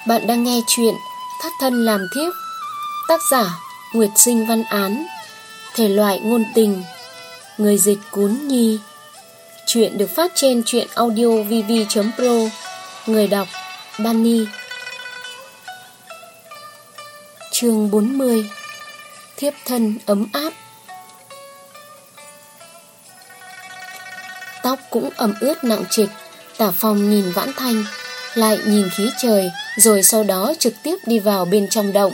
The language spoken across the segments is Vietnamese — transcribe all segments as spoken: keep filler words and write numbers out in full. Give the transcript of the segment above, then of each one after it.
Bạn đang nghe chuyện Thất thân làm thiếp, tác giả Nguyệt Sinh Văn Án, thể loại ngôn tình, người dịch Cún Nhi. Chuyện được phát trên truyện audio vv chấm pro, người đọc Bunny. Chương bốn mươi. Thiếp thân ấm áp. Tóc cũng ẩm ướt nặng trịch, Tả Phong nhìn Vãn Thanh, lại nhìn khí trời, rồi sau đó trực tiếp đi vào bên trong động.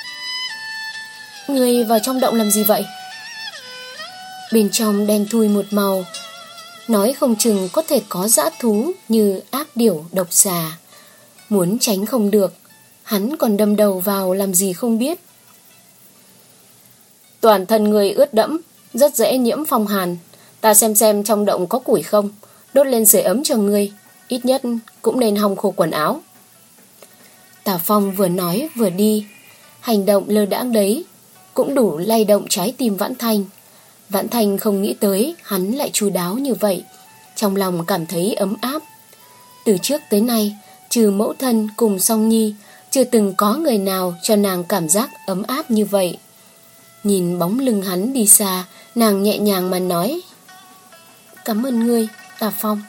Người vào trong động làm gì vậy? Bên trong đen thui một màu, nói không chừng có thể có dã thú như ác điểu, độc xà. Muốn tránh không được, hắn còn đâm đầu vào làm gì không biết. Toàn thân người ướt đẫm, rất dễ nhiễm phong hàn. Ta xem xem trong động có củi không, đốt lên sưởi ấm cho ngươi. Ít nhất cũng nên hong khô quần áo. Tả Phong vừa nói vừa đi, hành động lơ đãng đấy cũng đủ lay động trái tim Vãn Thanh. Vãn Thanh không nghĩ tới hắn lại chu đáo như vậy, trong lòng cảm thấy ấm áp. Từ trước tới nay, trừ mẫu thân cùng Song Nhi, chưa từng có người nào cho nàng cảm giác ấm áp như vậy. Nhìn bóng lưng hắn đi xa, nàng nhẹ nhàng mà nói: Cảm ơn ngươi, Tả Phong.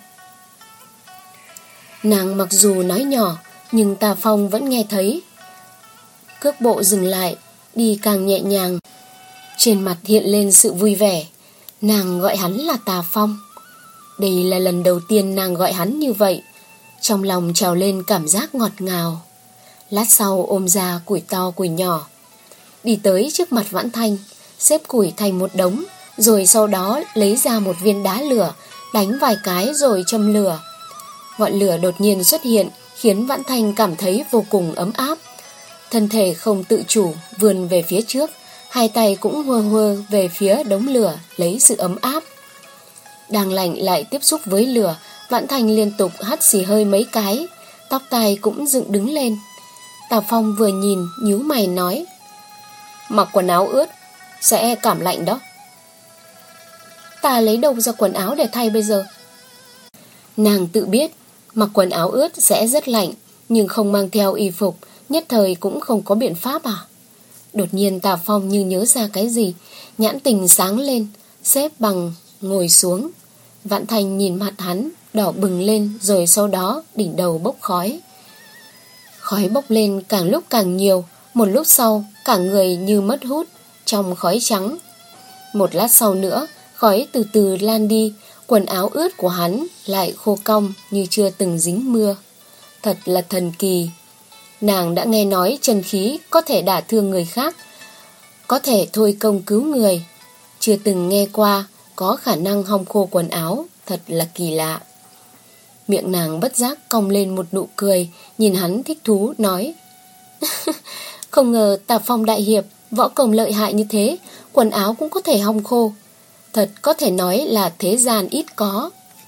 Nàng mặc dù nói nhỏ, nhưng Tả Phong vẫn nghe thấy. Cước bộ dừng lại, đi càng nhẹ nhàng. Trên mặt hiện lên sự vui vẻ. Nàng gọi hắn là Tả Phong. Đây là lần đầu tiên nàng gọi hắn như vậy. Trong lòng trào lên cảm giác ngọt ngào. Lát sau ôm ra củi to củi nhỏ, đi tới trước mặt Vãn Thanh, xếp củi thành một đống, rồi sau đó lấy ra một viên đá lửa, đánh vài cái rồi châm lửa. Ngọn lửa đột nhiên xuất hiện, khiến Vãn Thanh cảm thấy vô cùng ấm áp. Thân thể không tự chủ vươn về phía trước, hai tay cũng hơ hơ về phía đống lửa lấy sự ấm áp. Đang lạnh lại tiếp xúc với lửa, Vãn Thanh liên tục hắt xì hơi mấy cái, tóc tai cũng dựng đứng lên. Tả Phong vừa nhìn nhíu mày nói: Mặc quần áo ướt sẽ cảm lạnh đó. Ta lấy đâu ra quần áo để thay bây giờ? Nàng tự biết mặc quần áo ướt sẽ rất lạnh, nhưng không mang theo y phục, nhất thời cũng không có biện pháp à? Đột nhiên Tả Phong như nhớ ra cái gì, nhãn tình sáng lên, xếp bằng ngồi xuống. Vãn Thanh nhìn mặt hắn đỏ bừng lên, rồi sau đó đỉnh đầu bốc khói. Khói bốc lên càng lúc càng nhiều, một lúc sau cả người như mất hút trong khói trắng. Một lát sau nữa, khói từ từ lan đi, quần áo ướt của hắn lại khô cong như chưa từng dính mưa. Thật là thần kỳ. Nàng đã nghe nói chân khí có thể đả thương người khác, có thể thôi công cứu người, chưa từng nghe qua có khả năng hong khô quần áo, thật là kỳ lạ. Miệng nàng bất giác cong lên một nụ cười, nhìn hắn thích thú nói: Không ngờ Tả Phong đại hiệp võ công lợi hại như thế, quần áo cũng có thể hong khô. Thật có thể nói là thế gian ít có.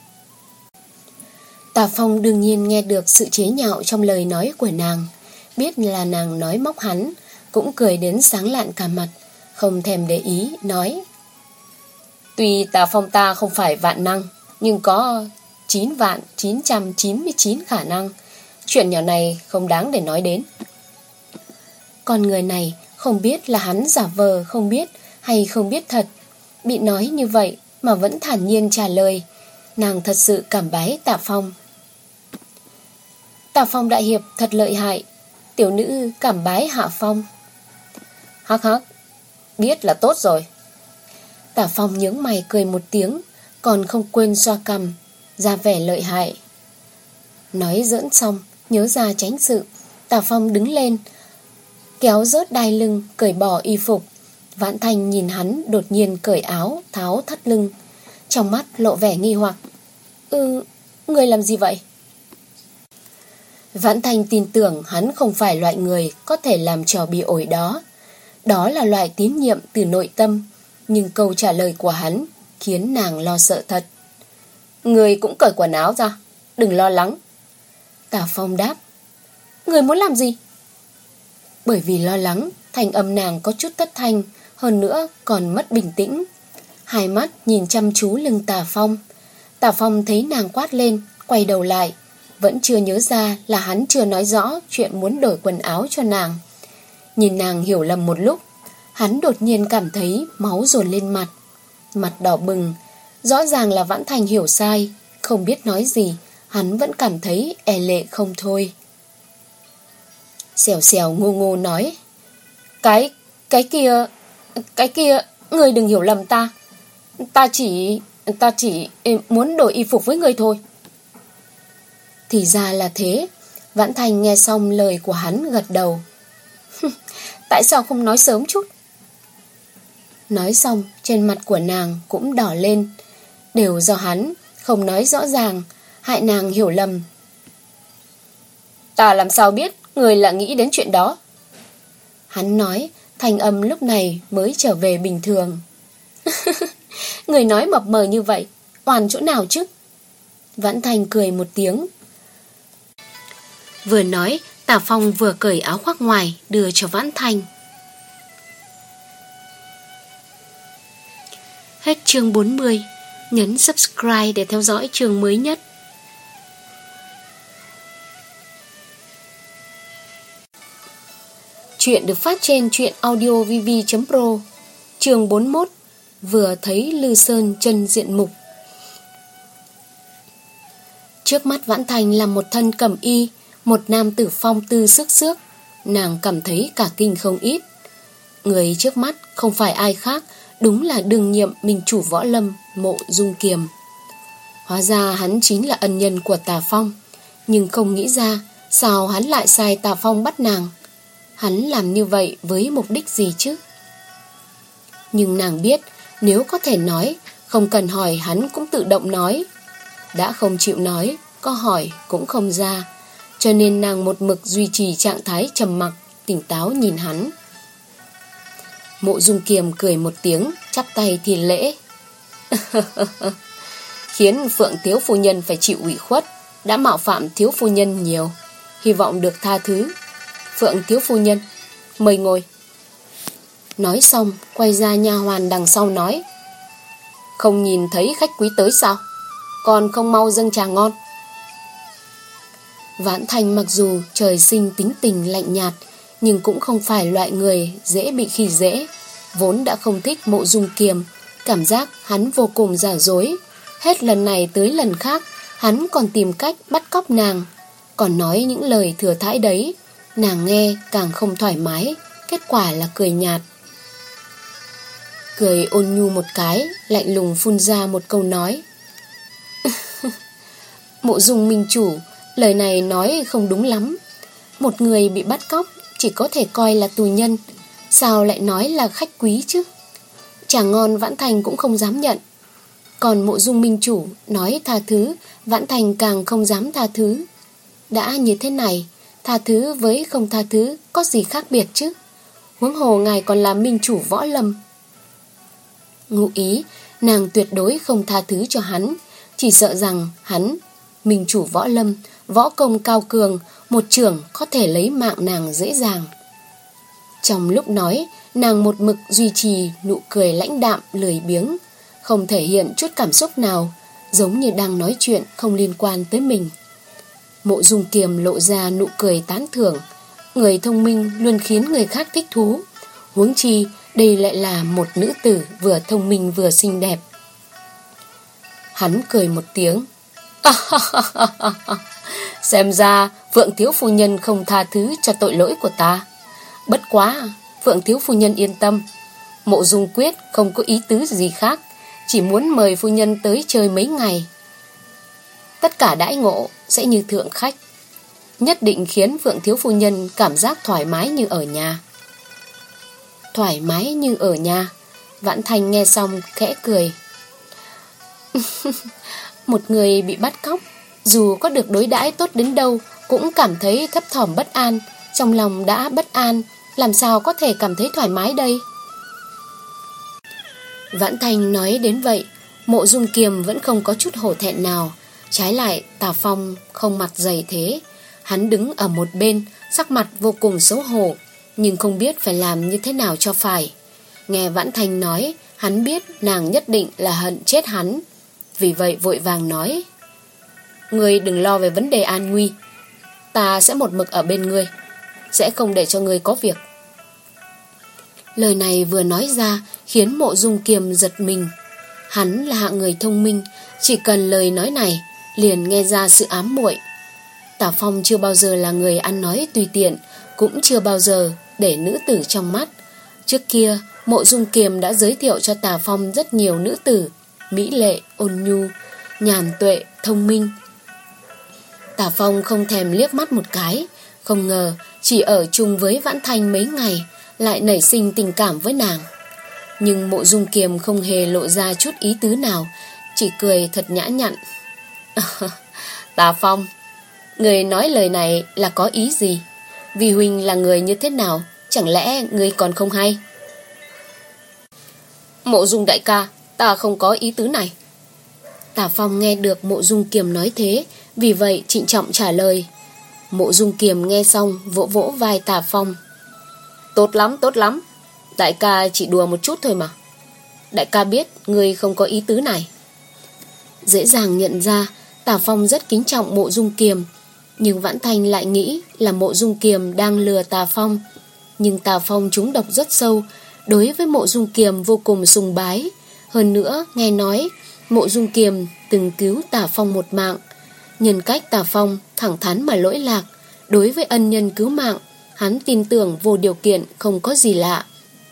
Tả Phong đương nhiên nghe được sự chế nhạo trong lời nói của nàng, biết là nàng nói móc hắn, cũng cười đến sáng lạn cả mặt, không thèm để ý, nói: Tuy Tả Phong ta không phải vạn năng, nhưng có chín vạn chín trăm chín mươi chín khả năng. Chuyện nhỏ này không đáng để nói đến. Con người này không biết là hắn giả vờ không biết hay không biết thật, bị nói như vậy mà vẫn thản nhiên trả lời. Nàng thật sự cảm bái Tả Phong. Tả Phong đại hiệp thật lợi hại, tiểu nữ cảm bái hạ phong. Hắc hắc, biết là tốt rồi. Tả Phong nhướng mày cười một tiếng, còn không quên xoa cằm, ra vẻ lợi hại. Nói giỡn xong, nhớ ra tránh sự, Tả Phong đứng lên, kéo rớt đai lưng, cởi bỏ y phục. Vãn Thanh nhìn hắn đột nhiên cởi áo, tháo thắt lưng, trong mắt lộ vẻ nghi hoặc. Ừ, người làm gì vậy? Vãn Thanh tin tưởng hắn không phải loại người có thể làm trò bị ổi đó. Đó là loại tín nhiệm từ nội tâm, nhưng câu trả lời của hắn khiến nàng lo sợ thật. Người cũng cởi quần áo ra, đừng lo lắng. Tả Phong đáp: Người muốn làm gì? Bởi vì lo lắng, thanh âm nàng có chút thất thanh, hơn nữa còn mất bình tĩnh. Hai mắt nhìn chăm chú lưng Tả Phong. Tả Phong thấy nàng quát lên, quay đầu lại, vẫn chưa nhớ ra là hắn chưa nói rõ chuyện muốn đổi quần áo cho nàng. Nhìn nàng hiểu lầm một lúc, hắn đột nhiên cảm thấy máu dồn lên mặt. Mặt đỏ bừng, rõ ràng là Vãn Thành hiểu sai. Không biết nói gì, hắn vẫn cảm thấy e lệ không thôi. Xèo xèo ngô ngô nói: Cái, cái kia, cái kia, người đừng hiểu lầm ta. Ta chỉ, ta chỉ muốn đổi y phục với người thôi. Thì ra là thế. Vãn Thành nghe xong lời của hắn gật đầu. Tại sao không nói sớm chút? Nói xong, trên mặt của nàng cũng đỏ lên. Đều do hắn không nói rõ ràng, hại nàng hiểu lầm. Ta làm sao biết người là nghĩ đến chuyện đó? Hắn nói, thanh âm lúc này mới trở về bình thường. Người nói mập mờ như vậy, oan chỗ nào chứ? Vãn Thành cười một tiếng. Vừa nói, Tả Phong vừa cởi áo khoác ngoài đưa cho Vãn Thành. Hết chương bốn mươi. Nhấn subscribe để theo dõi chương mới nhất. Chuyện được phát trên truyện audio v v chấm pro. Chương bốn mươi mốt. Vừa thấy Lư Sơn chân diện mục. Trước mắt Vãn Thành là một thân cẩm y, một nam tử phong tư sức sước. Nàng cảm thấy cả kinh không ít. Người trước mắt không phải ai khác, đúng là đương nhiệm minh chủ võ lâm Mộ Dung Kiềm. Hóa ra hắn chính là ân nhân của Tà Phong. Nhưng không nghĩ ra sao hắn lại sai Tà Phong bắt nàng. Hắn làm như vậy với mục đích gì chứ? Nhưng nàng biết, nếu có thể nói, không cần hỏi hắn cũng tự động nói. Đã không chịu nói, có hỏi cũng không ra. Cho nên nàng một mực duy trì trạng thái trầm mặc, tỉnh táo nhìn hắn. Mộ Dung Kiềm cười một tiếng, chắp tay thi lễ. Khiến Phượng thiếu phu nhân phải chịu ủy khuất, đã mạo phạm thiếu phu nhân nhiều, hy vọng được tha thứ. Phượng thiếu phu nhân, mời ngồi. Nói xong, quay ra nha hoàn đằng sau nói: Không nhìn thấy khách quý tới sao? Còn không mau dâng trà ngon. Vãn Thành mặc dù trời sinh tính tình lạnh nhạt, nhưng cũng không phải loại người dễ bị khi dễ. Vốn đã không thích Mộ Dung Kiềm, cảm giác hắn vô cùng giả dối. Hết lần này tới lần khác, hắn còn tìm cách bắt cóc nàng, còn nói những lời thừa thãi đấy. Nàng nghe càng không thoải mái, kết quả là cười nhạt. Cười ôn nhu một cái, lạnh lùng phun ra một câu nói: Mộ Dung minh chủ, lời này nói không đúng lắm. Một người bị bắt cóc chỉ có thể coi là tù nhân, sao lại nói là khách quý chứ? Trà ngon Vãn Thành cũng không dám nhận. Còn Mộ Dung minh chủ nói tha thứ, Vãn Thành càng không dám tha thứ. Đã như thế này, tha thứ với không tha thứ có gì khác biệt chứ? Huống hồ ngài còn là minh chủ võ lâm. Ngụ ý, nàng tuyệt đối không tha thứ cho hắn, chỉ sợ rằng hắn, minh chủ võ lâm, võ công cao cường, một chưởng có thể lấy mạng nàng dễ dàng. Trong lúc nói, nàng một mực duy trì nụ cười lãnh đạm lười biếng, không thể hiện chút cảm xúc nào, giống như đang nói chuyện không liên quan tới mình. Mộ Dung Kiềm lộ ra nụ cười tán thưởng. Người thông minh luôn khiến người khác thích thú, huống chi đây lại là một nữ tử vừa thông minh vừa xinh đẹp. Hắn cười một tiếng. Xem ra Phượng thiếu phu nhân không tha thứ cho tội lỗi của ta. Bất quá, Phượng thiếu phu nhân yên tâm, Mộ Dung Quyết không có ý tứ gì khác, chỉ muốn mời phu nhân tới chơi mấy ngày. Tất cả đãi ngộ sẽ như thượng khách, nhất định khiến Phượng thiếu phu nhân cảm giác thoải mái như ở nhà. Thoải mái như ở nhà. Vãn Thành nghe xong khẽ cười. Một người bị bắt cóc, dù có được đối đãi tốt đến đâu cũng cảm thấy thấp thỏm bất an. Trong lòng đã bất an, làm sao có thể cảm thấy thoải mái đây? Vãn Thành nói đến vậy, Mộ Dung Kiềm vẫn không có chút hổ thẹn nào. Trái lại Tà Phong không mặt dày thế. Hắn đứng ở một bên, sắc mặt vô cùng xấu hổ, nhưng không biết phải làm như thế nào cho phải. Nghe Vãn Thành nói, hắn biết nàng nhất định là hận chết hắn, vì vậy vội vàng nói: Ngươi đừng lo về vấn đề an nguy. Ta sẽ một mực ở bên ngươi, sẽ không để cho ngươi có việc. Lời này vừa nói ra khiến Mộ Dung Kiềm giật mình. Hắn là hạng người thông minh, chỉ cần lời nói này liền nghe ra sự ám muội. Tả Phong chưa bao giờ là người ăn nói tùy tiện, cũng chưa bao giờ để nữ tử trong mắt. Trước kia Mộ Dung Kiềm đã giới thiệu cho Tả Phong rất nhiều nữ tử, mỹ lệ, ôn nhu, nhàn tuệ, thông minh. Tả Phong không thèm liếc mắt một cái, không ngờ chỉ ở chung với Vãn Thanh mấy ngày lại nảy sinh tình cảm với nàng. Nhưng Mộ Dung Kiềm không hề lộ ra chút ý tứ nào, chỉ cười thật nhã nhặn. Tả Phong, người nói lời này là có ý gì? Vì huynh là người như thế nào, chẳng lẽ người còn không hay? Mộ Dung đại ca, ta không có ý tứ này. Tả Phong nghe được Mộ Dung Kiềm nói thế, vì vậy trịnh trọng trả lời. Mộ Dung Kiềm nghe xong vỗ vỗ vai Tả Phong. Tốt lắm, tốt lắm. Đại ca chỉ đùa một chút thôi mà. Đại ca biết ngươi không có ý tứ này. Dễ dàng nhận ra Tả Phong rất kính trọng Mộ Dung Kiềm, nhưng Vãn Thanh lại nghĩ là Mộ Dung Kiềm đang lừa Tả Phong. Nhưng Tả Phong trúng độc rất sâu, đối với Mộ Dung Kiềm vô cùng sùng bái. Hơn nữa nghe nói Mộ Dung Kiềm từng cứu Tả Phong một mạng. Nhân cách Tả Phong thẳng thắn mà lỗi lạc, đối với ân nhân cứu mạng hắn tin tưởng vô điều kiện, không có gì lạ.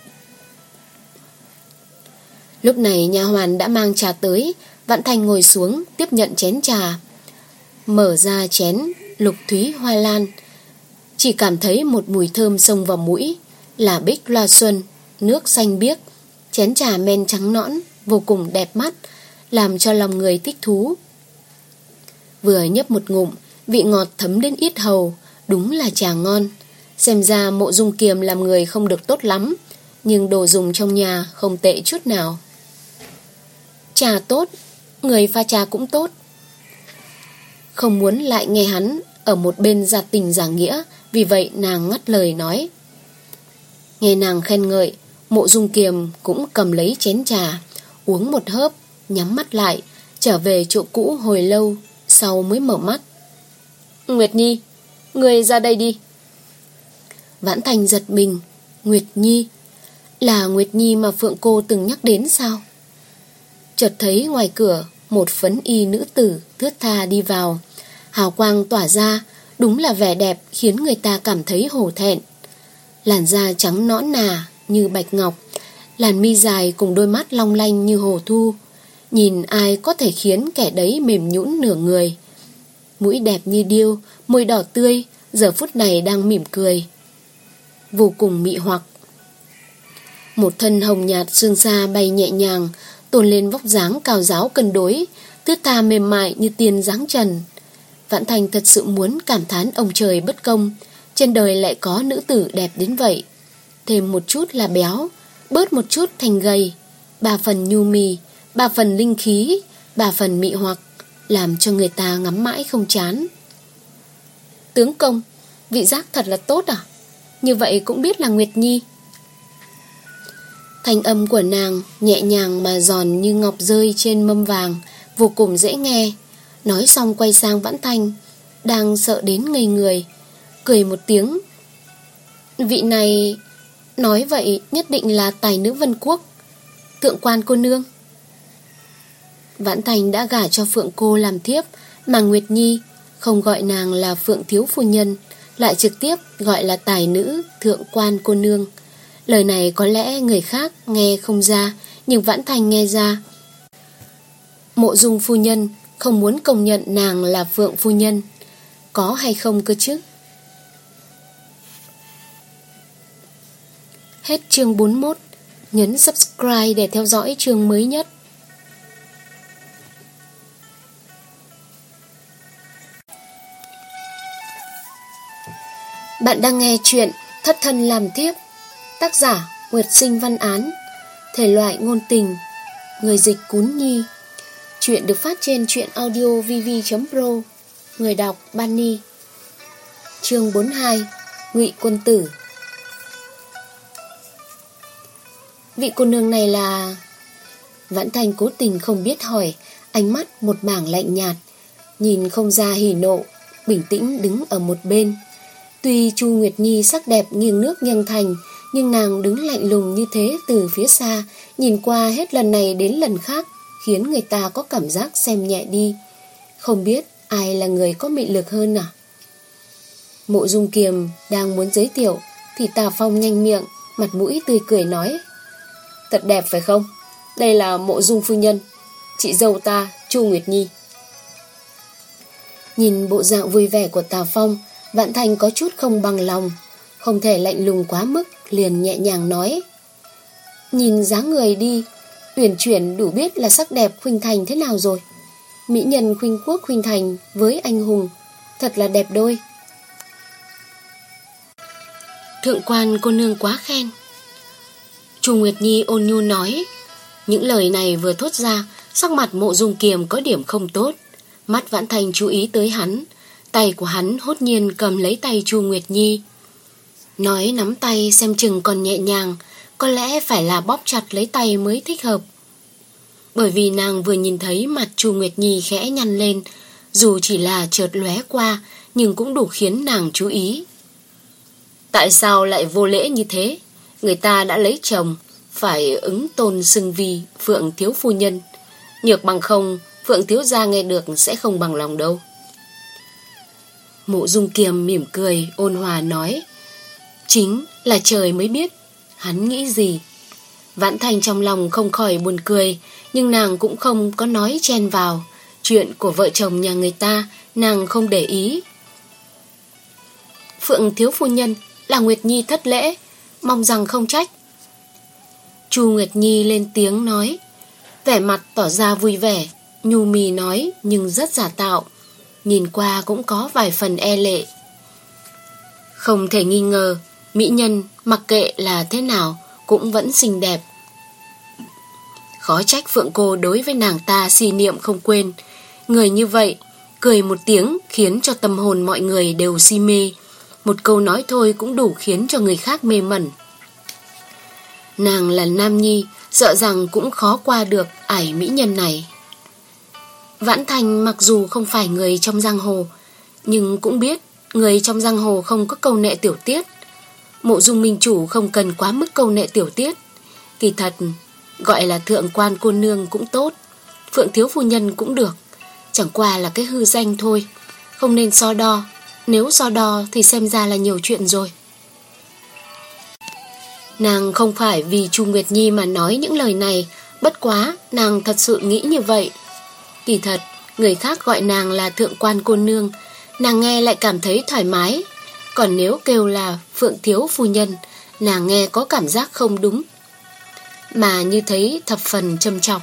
Lúc này nha hoàn đã mang trà tới. Vãn Thanh ngồi xuống tiếp nhận chén trà, mở ra chén lục thúy hoa lan, chỉ cảm thấy một mùi thơm xông vào mũi, là bích loa xuân, nước xanh biếc. Chén trà men trắng nõn, vô cùng đẹp mắt, làm cho lòng người thích thú. Vừa nhấp một ngụm, vị ngọt thấm đến yết hầu, đúng là trà ngon. Xem ra Mộ Dung Kiềm làm người không được tốt lắm, nhưng đồ dùng trong nhà không tệ chút nào. Trà tốt, người pha trà cũng tốt. Không muốn lại nghe hắn ở một bên giả tình giả nghĩa, vì vậy nàng ngắt lời nói. Nghe nàng khen ngợi, Mộ Dung Kiềm cũng cầm lấy chén trà, uống một hớp, nhắm mắt lại, trở về chỗ cũ hồi lâu, sau mới mở mắt. Nguyệt Nhi, người ra đây đi. Vãn Thành giật mình. Nguyệt Nhi? Là Nguyệt Nhi mà Phượng cô từng nhắc đến sao? Chợt thấy ngoài cửa một phấn y nữ tử thướt tha đi vào, hào quang tỏa ra, đúng là vẻ đẹp khiến người ta cảm thấy hổ thẹn. Làn da trắng nõn nà như bạch ngọc, làn mi dài cùng đôi mắt long lanh như hồ thu, nhìn ai có thể khiến kẻ đấy mềm nhũn nửa người. Mũi đẹp như điêu, môi đỏ tươi, giờ phút này đang mỉm cười, vô cùng mị hoặc. Một thân hồng nhạt sương sa bay nhẹ nhàng, tôn lên vóc dáng cao ráo cân đối, thướt tha mềm mại như tiên dáng trần. Vãn Thành thật sự muốn cảm thán ông trời bất công, trên đời lại có nữ tử đẹp đến vậy. Thêm một chút là béo, bớt một chút thành gầy, ba phần nhu mì, ba phần linh khí, ba phần mị hoặc, làm cho người ta ngắm mãi không chán. Tướng công, vị giác thật là tốt à? Như vậy cũng biết là Nguyệt Nhi. Thanh âm của nàng nhẹ nhàng mà giòn như ngọc rơi trên mâm vàng, vô cùng dễ nghe. Nói xong quay sang Vãn Thanh, đang sợ đến ngây người, cười một tiếng. Vị này nói vậy nhất định là tài nữ Vân Quốc, Thượng quan cô nương. Vãn Thanh đã gả cho Phượng cô làm thiếp, mà Nguyệt Nhi không gọi nàng là Phượng thiếu phu nhân, lại trực tiếp gọi là tài nữ Thượng quan cô nương. Lời này có lẽ người khác nghe không ra, nhưng Vãn Thanh nghe ra. Mộ Dung phu nhân không muốn công nhận nàng là Phượng phu nhân, có hay không cơ chứ? Hết chương bốn mươi mốt. Nhấn subscribe để theo dõi chương mới nhất. Bạn đang nghe chuyện Thất thân làm thiếp, tác giả Nguyệt Sinh Văn Án, thể loại ngôn tình, người dịch Cún Nhi. Chuyện được phát trên truyện audio vv chấm pro, người đọc Bunny. Chương bốn mươi hai. Ngụy Quân Tử. Vị cô nương này là... Vãn Thành cố tình không biết hỏi, ánh mắt một mảng lạnh nhạt. nhìn không ra hỉ nộ, bình tĩnh đứng ở một bên. Tuy Chu Nguyệt Nhi sắc đẹp nghiêng nước nghiêng thành, nhưng nàng đứng lạnh lùng như thế từ phía xa, nhìn qua hết lần này đến lần khác, khiến người ta có cảm giác xem nhẹ đi. Không biết ai là người có mị lực hơn à? Mộ Dung Kiềm đang muốn giới thiệu thì Tà Phong nhanh miệng, mặt mũi tươi cười nói: Thật đẹp phải không? Đây là Mộ Dung phu nhân, chị dâu ta, Chu Nguyệt Nhi. Nhìn bộ dạng vui vẻ của Tà Phong, Vạn Thành có chút không bằng lòng, không thể lạnh lùng quá mức, liền nhẹ nhàng nói: Nhìn dáng người đi, uyển chuyển đủ biết là sắc đẹp khuynh thành thế nào rồi. Mỹ nhân khuynh quốc khuynh thành với anh hùng, thật là đẹp đôi. Thượng quan cô nương quá khen. Chu Nguyệt Nhi ôn nhu nói. Những lời này vừa thốt ra, sắc mặt Mộ Dung Kiềm có điểm không tốt. Mắt Vãn Thành chú ý tới hắn, tay của hắn hốt nhiên cầm lấy tay Chu Nguyệt Nhi. Nói nắm tay xem chừng còn nhẹ nhàng, có lẽ phải là bóp chặt lấy tay mới thích hợp. Bởi vì nàng vừa nhìn thấy mặt Chu Nguyệt Nhi khẽ nhăn lên, dù chỉ là chợt lóe qua, nhưng cũng đủ khiến nàng chú ý. Tại sao lại vô lễ như thế? Người ta đã lấy chồng, phải ứng tôn xưng vi Phượng thiếu phu nhân. Nhược bằng không, Phượng thiếu gia nghe được sẽ không bằng lòng đâu. Mộ Dung Kiềm mỉm cười ôn hòa nói: Chính là trời mới biết hắn nghĩ gì. Vãn Thành trong lòng không khỏi buồn cười, nhưng nàng cũng không có nói chen vào. Chuyện của vợ chồng nhà người ta nàng không để ý. Phượng thiếu phu nhân, là Nguyệt Nhi thất lễ, mong rằng không trách. Chu Nguyệt Nhi lên tiếng nói, vẻ mặt tỏ ra vui vẻ, nhu mì nói nhưng rất giả tạo, nhìn qua cũng có vài phần e lệ. Không thể nghi ngờ, mỹ nhân mặc kệ là thế nào cũng vẫn xinh đẹp. Khó trách Phượng cô đối với nàng ta si niệm không quên. Người như vậy, cười một tiếng khiến cho tâm hồn mọi người đều si mê. Một câu nói thôi cũng đủ khiến cho người khác mê mẩn. Nàng là nam nhi, sợ rằng cũng khó qua được ải mỹ nhân này. Vãn Thành mặc dù không phải người trong giang hồ, nhưng cũng biết người trong giang hồ không có câu nệ tiểu tiết. Mộ Dung minh chủ không cần quá mức câu nệ tiểu tiết. Kỳ thật, gọi là thượng quan cô nương cũng tốt, Phượng thiếu phu nhân cũng được, chẳng qua là cái hư danh thôi, không nên so đo. Nếu so đo thì xem ra là nhiều chuyện rồi. Nàng không phải vì Chu Nguyệt Nhi mà nói những lời này, bất quá nàng thật sự nghĩ như vậy. Kỳ thật, người khác gọi nàng là thượng quan cô nương, nàng nghe lại cảm thấy thoải mái. Còn nếu kêu là Phượng thiếu phu nhân, nàng nghe có cảm giác không đúng, mà như thấy thập phần châm chọc.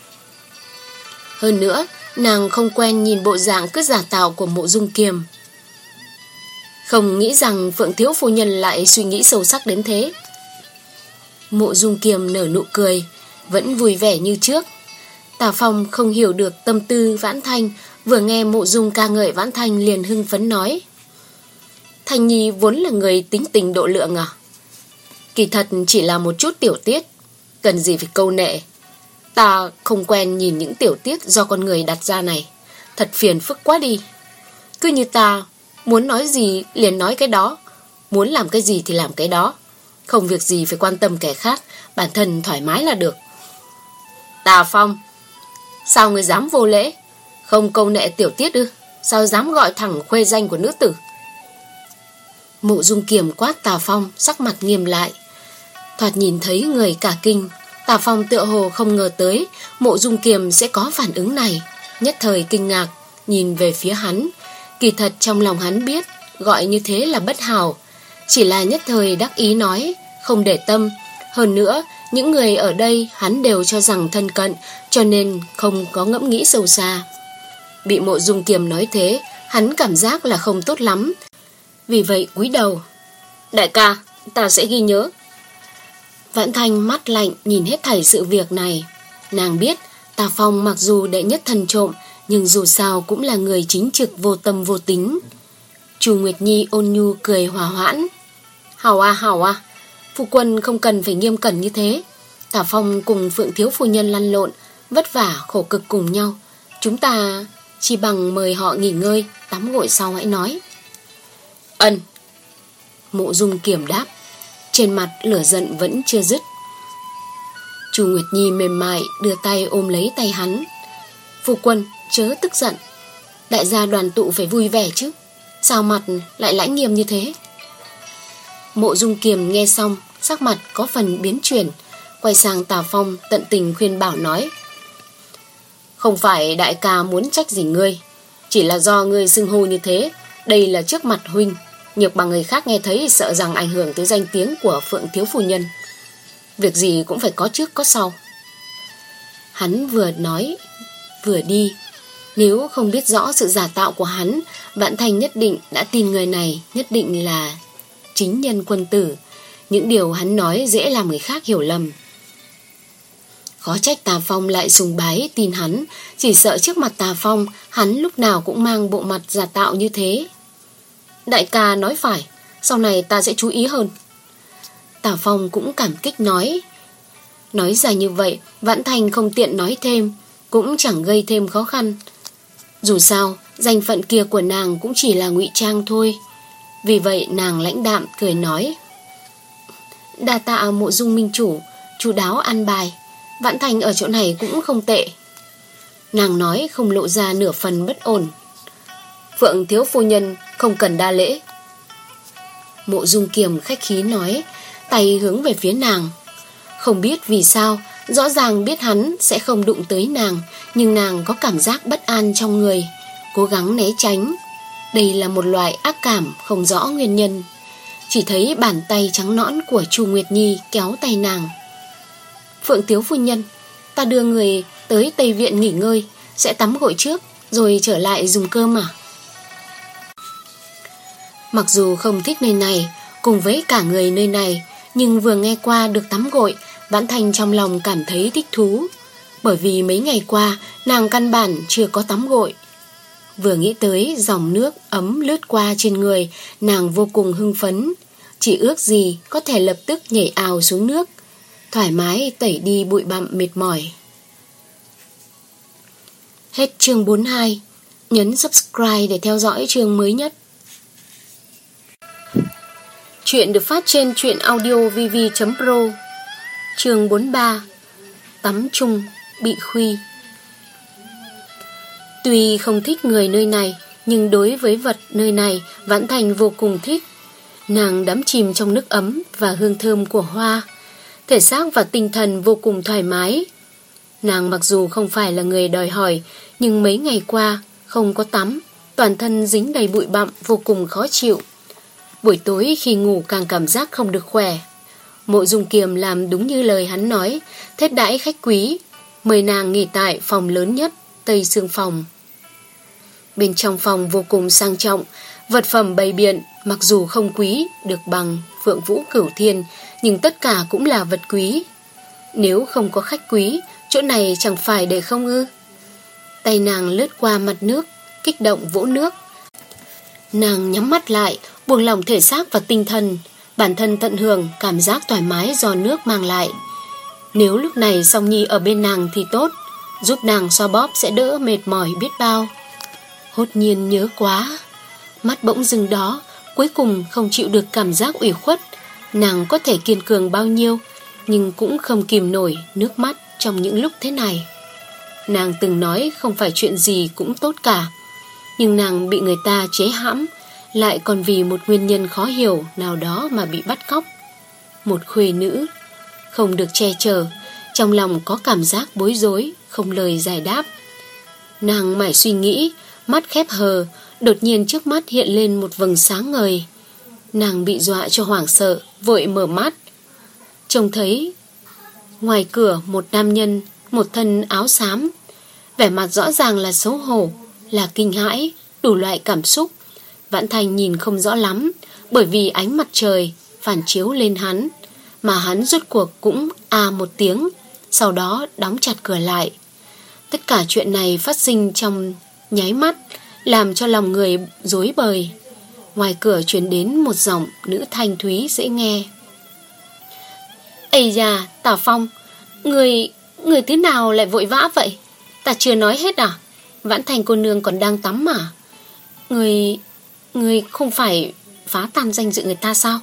Hơn nữa, nàng không quen nhìn bộ dạng cứ giả tạo của Mộ Dung Kiềm. Không nghĩ rằng Phượng thiếu phu nhân lại suy nghĩ sâu sắc đến thế. Mộ Dung Kiềm nở nụ cười, vẫn vui vẻ như trước. Tào Phong không hiểu được tâm tư Vãn Thanh, vừa nghe Mộ Dung ca ngợi Vãn Thanh liền hưng phấn nói, Thanh Nhi vốn là người tính tình độ lượng à? Kỳ thật chỉ là một chút tiểu tiết, cần gì phải câu nệ. Ta không quen nhìn những tiểu tiết do con người đặt ra này, thật phiền phức quá đi. Cứ như ta muốn nói gì liền nói cái đó, muốn làm cái gì thì làm cái đó, không việc gì phải quan tâm kẻ khác, bản thân thoải mái là được. Tà Phong, sao người dám vô lễ, không câu nệ tiểu tiết ư? Sao dám gọi thẳng khuê danh của nữ tử? Mộ Dung Kiềm quát Tà Phong, sắc mặt nghiêm lại. Thoạt nhìn thấy người cả kinh, Tà Phong tựa hồ không ngờ tới Mộ Dung Kiềm sẽ có phản ứng này, nhất thời kinh ngạc, nhìn về phía hắn. Kỳ thật trong lòng hắn biết gọi như thế là bất hảo, chỉ là nhất thời đắc ý nói, không để tâm. Hơn nữa, những người ở đây hắn đều cho rằng thân cận, cho nên không có ngẫm nghĩ sâu xa. Bị Mộ Dung Kiềm nói thế, hắn cảm giác là không tốt lắm, vì vậy cúi đầu. Đại ca, ta sẽ ghi nhớ. Vãn Thanh mắt lạnh nhìn hết thảy sự việc này. Nàng biết Tà Phong mặc dù đệ nhất thần trộm, nhưng dù sao cũng là người chính trực vô tâm vô tính. Chu Nguyệt Nhi ôn nhu cười hòa hoãn. Hảo à hảo à, phu quân không cần phải nghiêm cẩn như thế. Tà Phong cùng Phượng thiếu phu nhân lăn lộn, vất vả khổ cực cùng nhau, chúng ta chỉ bằng mời họ nghỉ ngơi, tắm gội sau hãy nói. Ân. Mộ Dung Kiềm đáp, trên mặt lửa giận vẫn chưa dứt. Chu Nguyệt Nhi mềm mại đưa tay ôm lấy tay hắn. Phu quân chớ tức giận, đại gia đoàn tụ phải vui vẻ chứ, sao mặt lại lãnh nghiêm như thế? Mộ Dung Kiềm nghe xong, sắc mặt có phần biến chuyển, quay sang Tào Phong tận tình khuyên bảo nói: Không phải đại ca muốn trách gì ngươi, chỉ là do ngươi xưng hô như thế, đây là trước mặt huynh, nhược bằng người khác nghe thấy sợ rằng ảnh hưởng tới danh tiếng của Phượng thiếu phu nhân. Việc gì cũng phải có trước có sau. Hắn vừa nói vừa đi. Nếu không biết rõ sự giả tạo của hắn, Vãn Thành nhất định đã tin người này nhất định là chính nhân quân tử. Những điều hắn nói dễ làm người khác hiểu lầm. Khó trách Tà Phong lại sùng bái tin hắn, chỉ sợ trước mặt Tà Phong hắn lúc nào cũng mang bộ mặt giả tạo như thế. Đại ca nói phải, sau này ta sẽ chú ý hơn. Tà Phong cũng cảm kích nói. Nói ra như vậy, Vãn Thành không tiện nói thêm, cũng chẳng gây thêm khó khăn. Dù sao, danh phận kia của nàng cũng chỉ là ngụy trang thôi. Vì vậy nàng lãnh đạm cười nói: Đa tạ Mộ Dung minh chủ, chu đáo an bài, Vãn Thành ở chỗ này cũng không tệ. Nàng nói không lộ ra nửa phần bất ổn. Phượng thiếu phu nhân không cần đa lễ. Mộ Dung Kiềm khách khí nói, tay hướng về phía nàng. Không biết vì sao, rõ ràng biết hắn sẽ không đụng tới nàng, nhưng nàng có cảm giác bất an trong người, cố gắng né tránh. Đây là một loại ác cảm không rõ nguyên nhân. Chỉ thấy bàn tay trắng nõn của Chu Nguyệt Nhi kéo tay nàng. Phượng thiếu phu nhân, ta đưa người tới Tây Viện nghỉ ngơi, sẽ tắm gội trước rồi trở lại dùng cơm à? Mặc dù không thích nơi này, cùng với cả người nơi này, nhưng vừa nghe qua được tắm gội, Vãn Thành trong lòng cảm thấy thích thú. Bởi vì mấy ngày qua nàng căn bản chưa có tắm gội. Vừa nghĩ tới dòng nước ấm lướt qua trên người, nàng vô cùng hưng phấn, chỉ ước gì có thể lập tức nhảy ào xuống nước, thoải mái tẩy đi bụi bặm mệt mỏi. Hết chương bốn mươi hai. Nhấn subscribe để theo dõi chương mới nhất. Chuyện được phát trên truyện audio vv chấm pro. Chương bốn mươi ba. Tắm chung bị khuy. Tuy không thích người nơi này, nhưng đối với vật nơi này Vãn Thành vô cùng thích. Nàng đắm chìm trong nước ấm và hương thơm của hoa, thể xác và tinh thần vô cùng thoải mái. Nàng mặc dù không phải là người đòi hỏi, nhưng mấy ngày qua không có tắm, toàn thân dính đầy bụi bặm vô cùng khó chịu. Buổi tối khi ngủ càng cảm giác không được khỏe. Mộ Dung Kiềm làm đúng như lời hắn nói, thết đãi khách quý, mời nàng nghỉ tại phòng lớn nhất, Tây Sương Phòng. Bên trong phòng vô cùng sang trọng, vật phẩm bày biện mặc dù không quý được bằng Phượng Vũ Cửu Thiên, nhưng tất cả cũng là vật quý. Nếu không có khách quý, chỗ này chẳng phải để không ư? Tay nàng lướt qua mặt nước, kích động vỗ nước. Nàng nhắm mắt lại, buông lỏng thể xác và tinh thần, bản thân tận hưởng cảm giác thoải mái do nước mang lại. Nếu lúc này Song Nhi ở bên nàng thì tốt, giúp nàng xoa bóp sẽ đỡ mệt mỏi biết bao. Hốt nhiên nhớ quá, mắt bỗng dừng đó, cuối cùng không chịu được cảm giác ủy khuất. Nàng có thể kiên cường bao nhiêu, nhưng cũng không kìm nổi nước mắt trong những lúc thế này. Nàng từng nói không phải chuyện gì cũng tốt cả, nhưng nàng bị người ta chế hãm, lại còn vì một nguyên nhân khó hiểu nào đó mà bị bắt cóc. Một khuê nữ không được che chở, trong lòng có cảm giác bối rối, không lời giải đáp. Nàng mải suy nghĩ, mắt khép hờ, đột nhiên trước mắt hiện lên một vầng sáng ngời. Nàng bị dọa cho hoảng sợ, vội mở mắt. Trông thấy ngoài cửa một nam nhân, một thân áo xám, vẻ mặt rõ ràng là xấu hổ, là kinh hãi, đủ loại cảm xúc. Vãn Thành nhìn không rõ lắm, bởi vì ánh mặt trời phản chiếu lên hắn, mà hắn rốt cuộc cũng à một tiếng, sau đó đóng chặt cửa lại. Tất cả chuyện này phát sinh trong nháy mắt, làm cho lòng người rối bời. Ngoài cửa truyền đến một giọng nữ thanh thúy dễ nghe. Ây da, Tào Phong, người, người thế nào lại vội vã vậy? Ta chưa nói hết à? Vãn Thành cô nương còn đang tắm mà. Người Người không phải phá tan danh dự người ta sao?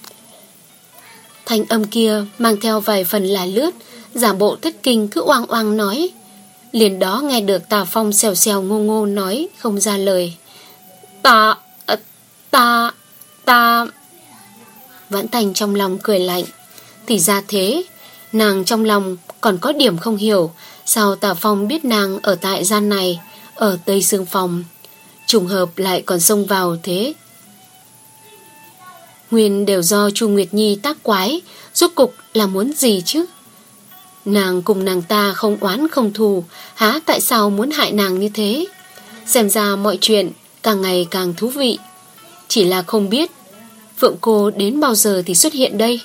Thanh âm kia mang theo vài phần là lướt, giả bộ thất kinh cứ oang oang nói. Liền đó nghe được Tà Phong xèo xèo ngô ngô nói không ra lời. Ta Ta Ta Vãn Thành trong lòng cười lạnh. Thì ra thế. Nàng trong lòng còn có điểm không hiểu, sao Tà Phong biết nàng ở tại gian này, ở Tây Sương Phòng, trùng hợp lại còn xông vào thế. Nguyên đều do Chu Nguyệt Nhi tác quái, rốt cục là muốn gì chứ? Nàng cùng nàng ta không oán không thù, há tại sao muốn hại nàng như thế? Xem ra mọi chuyện càng ngày càng thú vị. Chỉ là không biết Phượng cô đến bao giờ thì xuất hiện đây?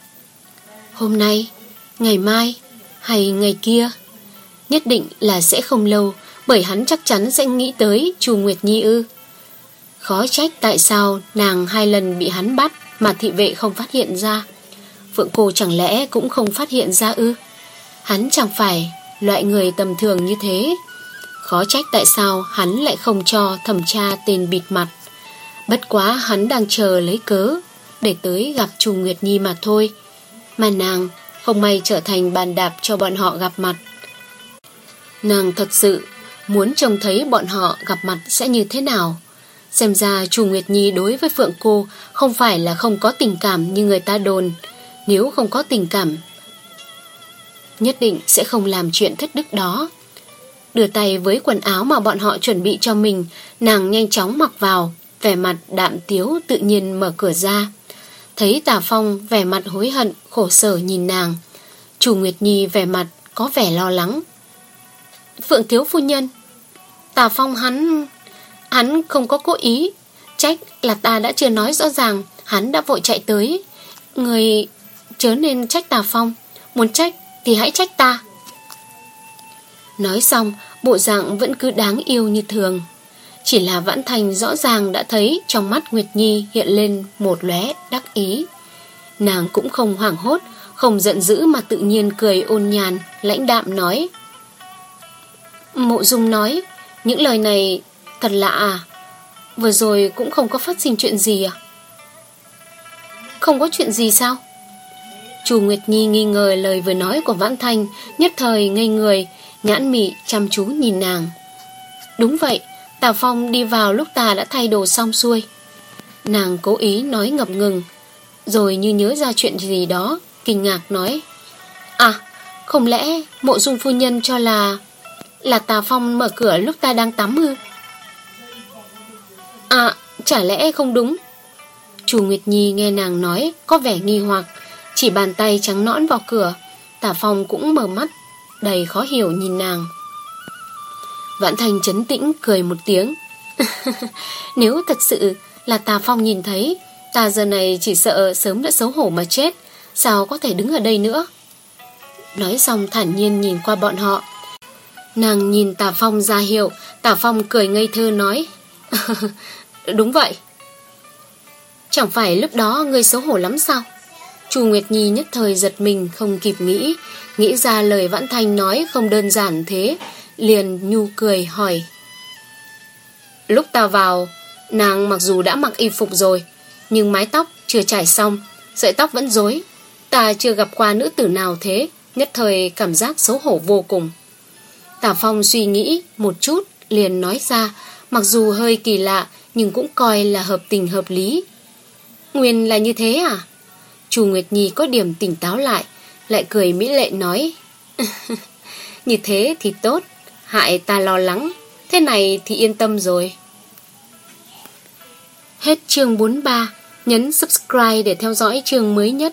Hôm nay, ngày mai hay ngày kia? Nhất định là sẽ không lâu, bởi hắn chắc chắn sẽ nghĩ tới Chu Nguyệt Nhi ư? Khó trách tại sao nàng hai lần bị hắn bắt mà thị vệ không phát hiện ra. Phượng cô chẳng lẽ cũng không phát hiện ra ư? Hắn chẳng phải loại người tầm thường như thế. Khó trách tại sao hắn lại không cho thẩm tra tên bịt mặt. Bất quá hắn đang chờ lấy cớ để tới gặp Chu Nguyệt Nhi mà thôi. Mà nàng không may trở thành bàn đạp cho bọn họ gặp mặt. Nàng thật sự muốn trông thấy bọn họ gặp mặt sẽ như thế nào. Xem ra Chu Nguyệt Nhi đối với Phượng cô không phải là không có tình cảm như người ta đồn. Nếu không có tình cảm, nhất định sẽ không làm chuyện thất đức đó. Đưa tay với quần áo mà bọn họ chuẩn bị cho mình, nàng nhanh chóng mặc vào, vẻ mặt đạm tiếu tự nhiên mở cửa ra. Thấy Tà Phong vẻ mặt hối hận khổ sở nhìn nàng. Chu Nguyệt Nhi vẻ mặt có vẻ lo lắng. Phượng thiếu phu nhân, Tà Phong hắn Hắn không có cố ý. Trách là ta đã chưa nói rõ ràng, hắn đã vội chạy tới. Người chớ nên trách Tà Phong, muốn trách thì hãy trách ta. Nói xong, bộ dạng vẫn cứ đáng yêu như thường. Chỉ là Vãn Thành rõ ràng đã thấy trong mắt Nguyệt Nhi hiện lên một lóe đắc ý. Nàng cũng không hoảng hốt, không giận dữ mà tự nhiên cười ôn nhàn, lãnh đạm nói. Mộ Dung nói, những lời này thật lạ à? Vừa rồi cũng không có phát sinh chuyện gì à? Không có chuyện gì sao? Chu Nguyệt Nhi nghi ngờ lời vừa nói của Vãn Thành, nhất thời ngây người, nhãn mị chăm chú nhìn nàng. Đúng vậy, Tà Phong đi vào lúc ta đã thay đồ xong xuôi. Nàng cố ý nói ngập ngừng, rồi như nhớ ra chuyện gì đó, kinh ngạc nói. À, không lẽ Mộ Dung phu nhân cho là Là Tà Phong mở cửa lúc ta đang tắm ư? À, chả lẽ không đúng? Chu Nguyệt Nhi nghe nàng nói có vẻ nghi hoặc, chỉ bàn tay trắng nõn vào cửa. Tà Phong cũng mở mắt đầy khó hiểu nhìn nàng. Vãn Thành trấn tĩnh cười một tiếng. Nếu thật sự là Tà Phong nhìn thấy, ta giờ này chỉ sợ sớm đã xấu hổ mà chết, sao có thể đứng ở đây nữa. Nói xong thản nhiên nhìn qua bọn họ. Nàng nhìn Tà Phong ra hiệu. Tà Phong cười ngây thơ nói. Đúng vậy. Chẳng phải lúc đó ngươi xấu hổ lắm sao? Chu Nguyệt Nhi nhất thời giật mình không kịp nghĩ, nghĩ ra lời Vãn Thành nói không đơn giản thế, liền nhu cười hỏi. Lúc ta vào, nàng mặc dù đã mặc y phục rồi, nhưng mái tóc chưa chải xong, sợi tóc vẫn rối. Ta chưa gặp qua nữ tử nào thế, nhất thời cảm giác xấu hổ vô cùng. Tà Phong suy nghĩ một chút, liền nói ra, mặc dù hơi kỳ lạ, nhưng cũng coi là hợp tình hợp lý. Nguyên là như thế à? Chu Nguyệt Nhi có điểm tỉnh táo lại, lại cười mỹ lệ nói. Như thế thì tốt, hại ta lo lắng, thế này thì yên tâm rồi. Hết chương bốn mươi ba, nhấn subscribe để theo dõi chương mới nhất.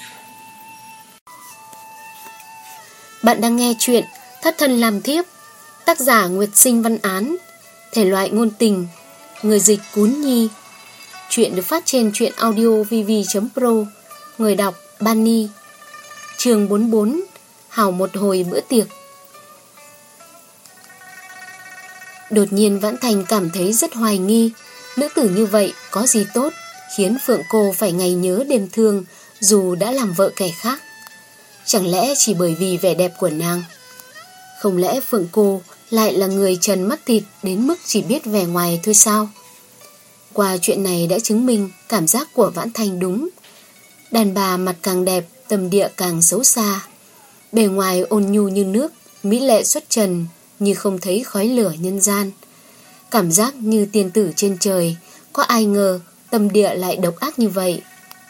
Bạn đang nghe chuyện Thất Thân Làm Thiếp, tác giả Nguyệt Sinh Văn Án, thể loại ngôn tình, người dịch Cún Nhi. Chuyện được phát trên truyện audio vv chấm pro, người đọc Bunny. Chương bốn mươi bốn, hảo một hồi bữa tiệc. Đột nhiên Vãn Thành cảm thấy rất hoài nghi, nữ tử như vậy có gì tốt khiến Phượng cô phải ngày nhớ đêm thương dù đã làm vợ kẻ khác. Chẳng lẽ chỉ bởi vì vẻ đẹp của nàng? Không lẽ Phượng cô lại là người trần mắt thịt đến mức chỉ biết vẻ ngoài thôi sao? Qua chuyện này đã chứng minh cảm giác của Vãn Thanh đúng. Đàn bà mặt càng đẹp, tâm địa càng xấu xa. Bề ngoài ôn nhu như nước, mỹ lệ xuất trần như không thấy khói lửa nhân gian. Cảm giác như tiên tử trên trời, có ai ngờ tâm địa lại độc ác như vậy.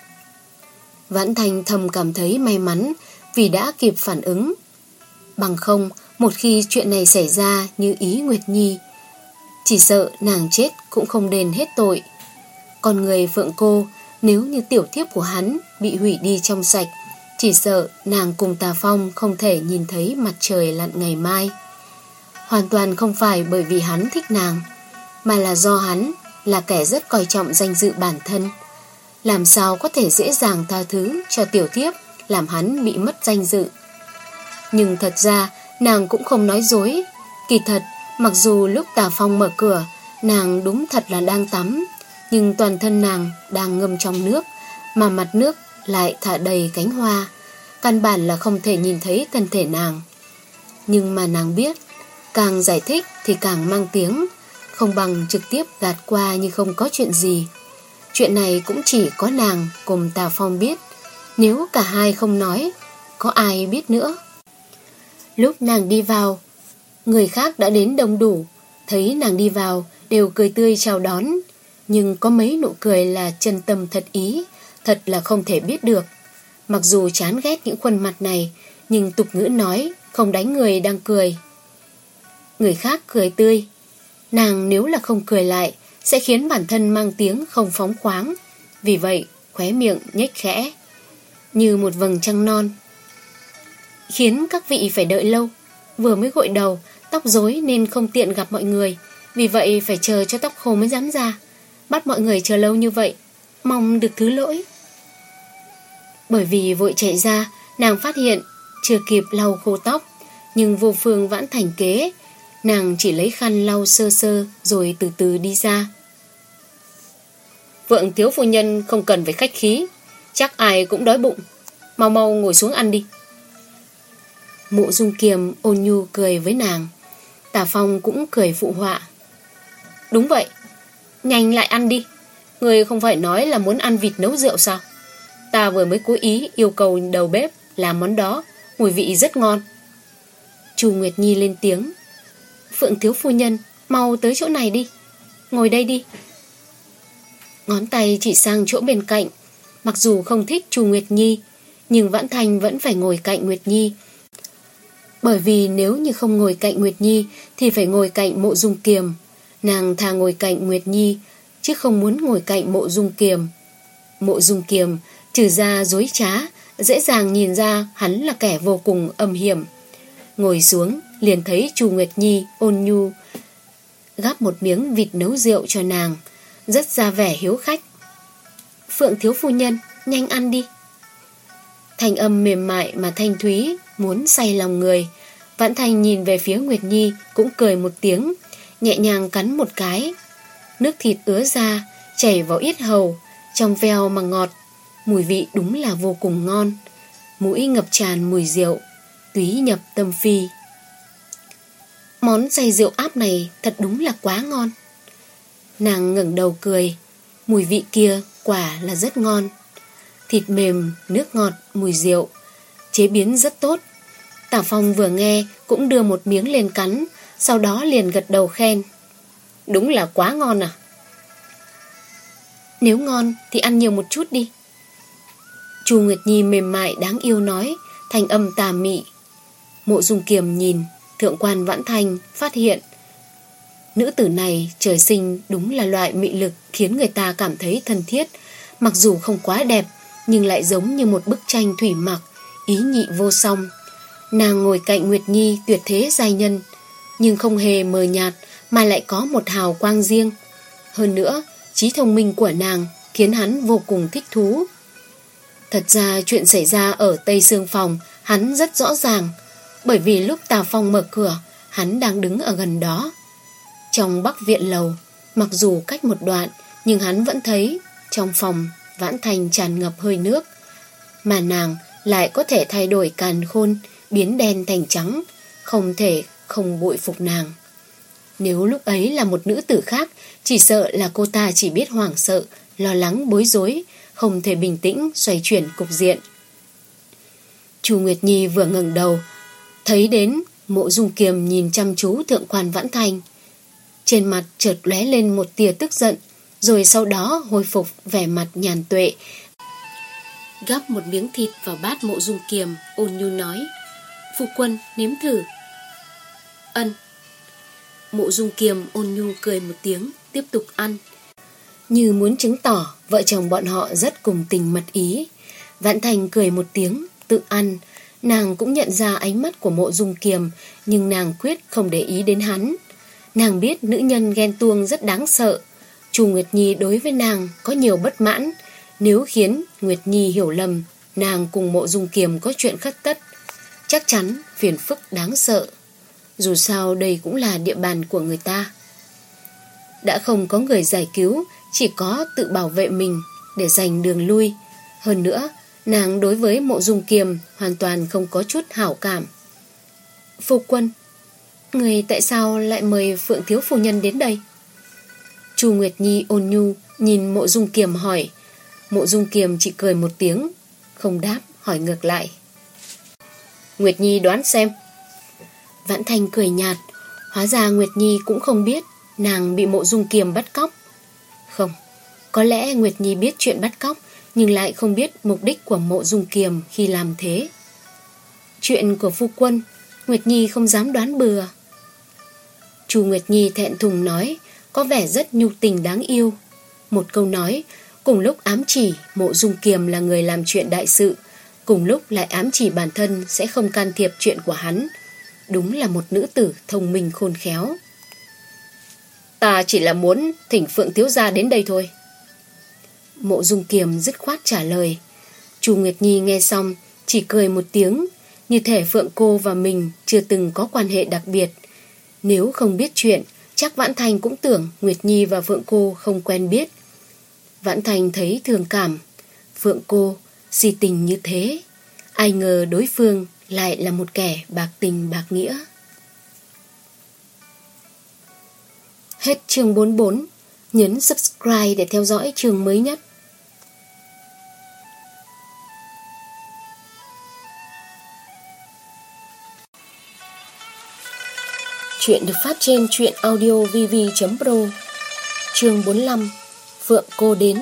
Vãn Thanh thầm cảm thấy may mắn vì đã kịp phản ứng. Bằng không, một khi chuyện này xảy ra như ý Nguyệt Nhi, chỉ sợ nàng chết cũng không đền hết tội. Còn người Phượng Cô, nếu như tiểu thiếp của hắn bị hủy đi trong sạch, chỉ sợ nàng cùng Tà Phong không thể nhìn thấy mặt trời lặn ngày mai. Hoàn toàn không phải bởi vì hắn thích nàng, mà là do hắn là kẻ rất coi trọng danh dự bản thân. Làm sao có thể dễ dàng tha thứ cho tiểu thiếp làm hắn bị mất danh dự. Nhưng thật ra nàng cũng không nói dối. Kỳ thật, mặc dù lúc Tà Phong mở cửa, nàng đúng thật là đang tắm, nhưng toàn thân nàng đang ngâm trong nước, mà mặt nước lại thả đầy cánh hoa, căn bản là không thể nhìn thấy thân thể nàng. Nhưng mà nàng biết, càng giải thích thì càng mang tiếng, không bằng trực tiếp gạt qua như không có chuyện gì. Chuyện này cũng chỉ có nàng cùng Tà Phong biết. Nếu cả hai không nói, có ai biết nữa. Lúc nàng đi vào, người khác đã đến đông đủ. Thấy nàng đi vào đều cười tươi chào đón, nhưng có mấy nụ cười là chân tâm thật ý, thật là không thể biết được. Mặc dù chán ghét những khuôn mặt này, nhưng tục ngữ nói không đánh người đang cười. Người khác cười tươi, nàng nếu là không cười lại sẽ khiến bản thân mang tiếng không phóng khoáng. Vì vậy khóe miệng nhếch khẽ như một vầng trăng non, khiến các vị phải đợi lâu. Vừa mới gội đầu, tóc rối nên không tiện gặp mọi người, vì vậy phải chờ cho tóc khô mới dám ra. Bắt mọi người chờ lâu như vậy, mong được thứ lỗi. Bởi vì vội chạy ra, nàng phát hiện chưa kịp lau khô tóc, nhưng vô phương vãn thành kế. Nàng chỉ lấy khăn lau sơ sơ rồi từ từ đi ra. Vượng thiếu phu nhân không cần phải khách khí, chắc ai cũng đói bụng, mau mau ngồi xuống ăn đi. Mộ Dung Kiềm ôn nhu cười với nàng. Tà Phong cũng cười phụ họa. Đúng vậy, nhanh lại ăn đi. Người không phải nói là muốn ăn vịt nấu rượu sao? Ta vừa mới cố ý yêu cầu đầu bếp làm món đó, mùi vị rất ngon. Chu Nguyệt Nhi lên tiếng. Phượng thiếu phu nhân, mau tới chỗ này đi, ngồi đây đi. Ngón tay chỉ sang chỗ bên cạnh. Mặc dù không thích Chu Nguyệt Nhi, nhưng Vãn Thanh vẫn phải ngồi cạnh Nguyệt Nhi. Bởi vì nếu như không ngồi cạnh Nguyệt Nhi thì phải ngồi cạnh Mộ Dung Kiềm. Nàng thà ngồi cạnh Nguyệt Nhi, chứ không muốn ngồi cạnh Mộ Dung Kiềm. Mộ Dung Kiềm trừ ra dối trá, dễ dàng nhìn ra hắn là kẻ vô cùng âm hiểm. Ngồi xuống liền thấy Chu Nguyệt Nhi ôn nhu gắp một miếng vịt nấu rượu cho nàng, rất ra vẻ hiếu khách. Phượng thiếu phu nhân, nhanh ăn đi. Thanh âm mềm mại mà thanh thúy, muốn say lòng người. Vãn Thanh nhìn về phía Nguyệt Nhi cũng cười một tiếng, nhẹ nhàng cắn một cái. Nước thịt ứa ra, chảy vào yết hầu, trong veo mà ngọt. Mùi vị đúng là vô cùng ngon. Mũi ngập tràn mùi rượu, túy nhập tâm phi. Món say rượu áp này thật đúng là quá ngon. Nàng ngẩng đầu cười. Mùi vị kia quả là rất ngon. Thịt mềm, nước ngọt, mùi rượu, chế biến rất tốt. Tả Phong vừa nghe cũng đưa một miếng lên cắn, sau đó liền gật đầu khen. Đúng là quá ngon à. Nếu ngon thì ăn nhiều một chút đi. Chu Nguyệt Nhi mềm mại đáng yêu nói, thành âm tà mị. Mộ Dung Kiềm nhìn, thượng quan Vãn Thanh phát hiện nữ tử này trời sinh đúng là loại mị lực khiến người ta cảm thấy thân thiết. Mặc dù không quá đẹp, nhưng lại giống như một bức tranh thủy mặc, ý nhị vô song. Nàng ngồi cạnh Nguyệt Nhi tuyệt thế giai nhân, nhưng không hề mờ nhạt, mà lại có một hào quang riêng. Hơn nữa, trí thông minh của nàng khiến hắn vô cùng thích thú. Thật ra chuyện xảy ra ở Tây Sương Phòng hắn rất rõ ràng, bởi vì lúc Tà Phong mở cửa, hắn đang đứng ở gần đó. Trong Bắc Viện lầu, mặc dù cách một đoạn, nhưng hắn vẫn thấy trong phòng Vãn Thanh tràn ngập hơi nước, mà nàng lại có thể thay đổi càn khôn, biến đen thành trắng, không thể không bội phục nàng. Nếu lúc ấy là một nữ tử khác, chỉ sợ là cô ta chỉ biết hoảng sợ, lo lắng bối rối, không thể bình tĩnh xoay chuyển cục diện. Chu Nguyệt Nhi vừa ngẩng đầu, thấy đến Mộ Dung Kiềm nhìn chăm chú thượng quan Vãn Thành. Trên mặt chợt lóe lên một tia tức giận, rồi sau đó hồi phục vẻ mặt nhàn tuệ, gắp một miếng thịt vào bát Mộ Dung Kiềm, ôn nhu nói: "Phu quân, nếm thử." "Ân." Mộ Dung Kiềm ôn nhu cười một tiếng, tiếp tục ăn, như muốn chứng tỏ vợ chồng bọn họ rất cùng tình mật ý. Vãn Thành cười một tiếng, tự ăn. Nàng cũng nhận ra ánh mắt của Mộ Dung Kiềm, nhưng nàng quyết không để ý đến hắn. Nàng biết nữ nhân ghen tuông rất đáng sợ. Chu Nguyệt Nhi đối với nàng có nhiều bất mãn. Nếu khiến Nguyệt Nhi hiểu lầm nàng cùng Mộ Dung Kiềm có chuyện khất tất, chắc chắn phiền phức đáng sợ. Dù sao đây cũng là địa bàn của người ta. Đã không có người giải cứu, chỉ có tự bảo vệ mình để giành đường lui. Hơn nữa, nàng đối với Mộ Dung Kiềm hoàn toàn không có chút hảo cảm. "Phu quân, người tại sao lại mời Phượng thiếu phu nhân đến đây?" Chu Nguyệt Nhi ôn nhu nhìn Mộ Dung Kiềm hỏi. Mộ Dung Kiềm chỉ cười một tiếng, không đáp, hỏi ngược lại: "Nguyệt Nhi đoán xem." Vãn Thành cười nhạt. Hóa ra Nguyệt Nhi cũng không biết nàng bị Mộ Dung Kiềm bắt cóc. Không, có lẽ Nguyệt Nhi biết chuyện bắt cóc, nhưng lại không biết mục đích của Mộ Dung Kiềm khi làm thế. "Chuyện của phu quân, Nguyệt Nhi không dám đoán bừa." Chu Nguyệt Nhi thẹn thùng nói, có vẻ rất nhu tình đáng yêu. Một câu nói cùng lúc ám chỉ Mộ Dung Kiềm là người làm chuyện đại sự, cùng lúc lại ám chỉ bản thân sẽ không can thiệp chuyện của hắn. Đúng là một nữ tử thông minh khôn khéo. "Ta chỉ là muốn thỉnh Phượng thiếu gia đến đây thôi." Mộ Dung Kiềm dứt khoát trả lời. Chu Nguyệt Nhi nghe xong chỉ cười một tiếng, như thể Phượng cô và mình chưa từng có quan hệ đặc biệt. Nếu không biết chuyện, chắc Vãn Thành cũng tưởng Nguyệt Nhi và Phượng cô không quen biết. Vãn Thành thấy thương cảm. Phượng cô si tình như thế, ai ngờ đối phương lại là một kẻ bạc tình bạc nghĩa. Hết chương bốn mươi bốn. Nhấn subscribe để theo dõi chương mới nhất. Chuyện được phát trên truyện audio vv chấm pro. Chương bốn mươi lăm. Phượng cô đến.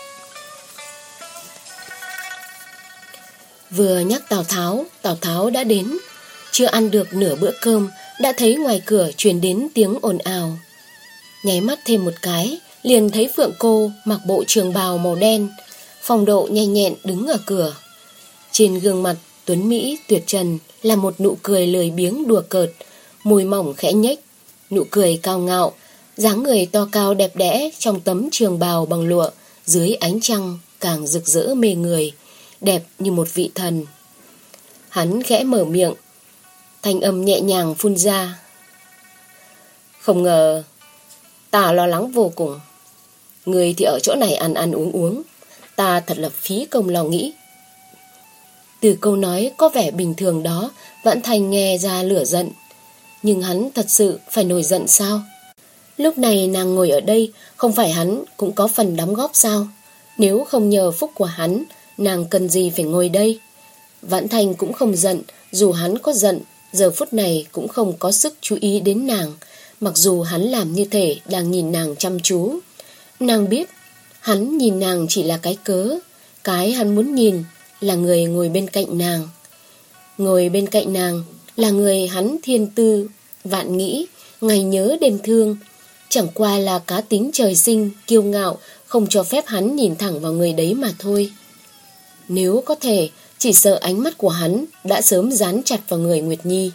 Vừa nhắc Tào Tháo, Tào Tháo đã đến. Chưa ăn được nửa bữa cơm, đã thấy ngoài cửa truyền đến tiếng ồn ào. Nháy mắt thêm một cái, liền thấy Phượng cô mặc bộ trường bào màu đen, phong độ nhanh nhẹn đứng ở cửa. Trên gương mặt tuấn mỹ tuyệt trần là một nụ cười lười biếng đùa cợt, môi mỏng khẽ nhếch, nụ cười cao ngạo, dáng người to cao đẹp đẽ trong tấm trường bào bằng lụa, dưới ánh trăng càng rực rỡ mê người, đẹp như một vị thần. Hắn khẽ mở miệng, thanh âm nhẹ nhàng phun ra: "Không ngờ, ta lo lắng vô cùng. Người thì ở chỗ này ăn ăn uống uống, ta thật là phí công lo nghĩ." Từ câu nói có vẻ bình thường đó, Vãn Thành nghe ra lửa giận. Nhưng hắn thật sự phải nổi giận sao? Lúc này nàng ngồi ở đây, không phải hắn cũng có phần đóng góp sao? Nếu không nhờ phúc của hắn, nàng cần gì phải ngồi đây? Vãn Thành cũng không giận, dù hắn có giận, giờ phút này cũng không có sức chú ý đến nàng, mặc dù hắn làm như thể đang nhìn nàng chăm chú. Nàng biết, hắn nhìn nàng chỉ là cái cớ, cái hắn muốn nhìn là người ngồi bên cạnh nàng. Ngồi bên cạnh nàng là người hắn thiên tư vạn nghĩ, ngày nhớ đêm thương. Chẳng qua là cá tính trời sinh kiêu ngạo, không cho phép hắn nhìn thẳng vào người đấy mà thôi. Nếu có thể, chỉ sợ ánh mắt của hắn đã sớm dán chặt vào người Nguyệt Nhi.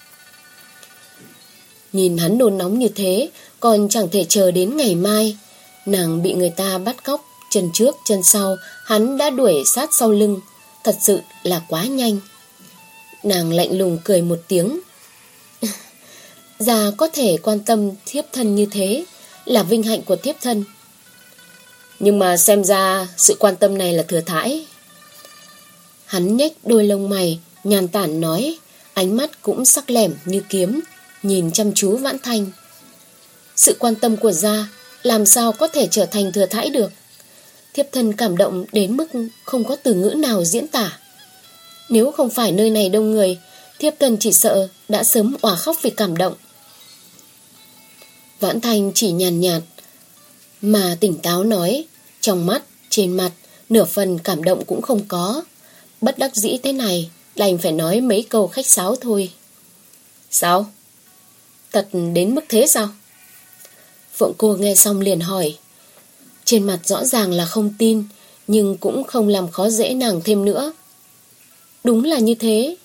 Nhìn hắn nôn nóng như thế, còn chẳng thể chờ đến ngày mai. Nàng bị người ta bắt cóc, chân trước chân sau hắn đã đuổi sát sau lưng, thật sự là quá nhanh. Nàng lạnh lùng cười một tiếng. Già có thể quan tâm thiếp thân như thế là vinh hạnh của thiếp thân. Nhưng mà xem ra sự quan tâm này là thừa thãi. Hắn nhếch đôi lông mày, nhàn tản nói, ánh mắt cũng sắc lẻm như kiếm, nhìn chăm chú Vãn Thanh. Sự quan tâm của gia làm sao có thể trở thành thừa thãi được. Thiếp thân cảm động đến mức không có từ ngữ nào diễn tả. Nếu không phải nơi này đông người, thiếp thân chỉ sợ đã sớm òa khóc vì cảm động. Vãn Thanh chỉ nhàn nhạt mà tỉnh táo nói, trong mắt, trên mặt, nửa phần cảm động cũng không có. Bất đắc dĩ thế này, đành phải nói mấy câu khách sáo thôi. Sao? Thật đến mức thế sao? Phượng Cô nghe xong liền hỏi. Trên mặt rõ ràng là không tin, nhưng cũng không làm khó dễ nàng thêm nữa. Đúng là như thế.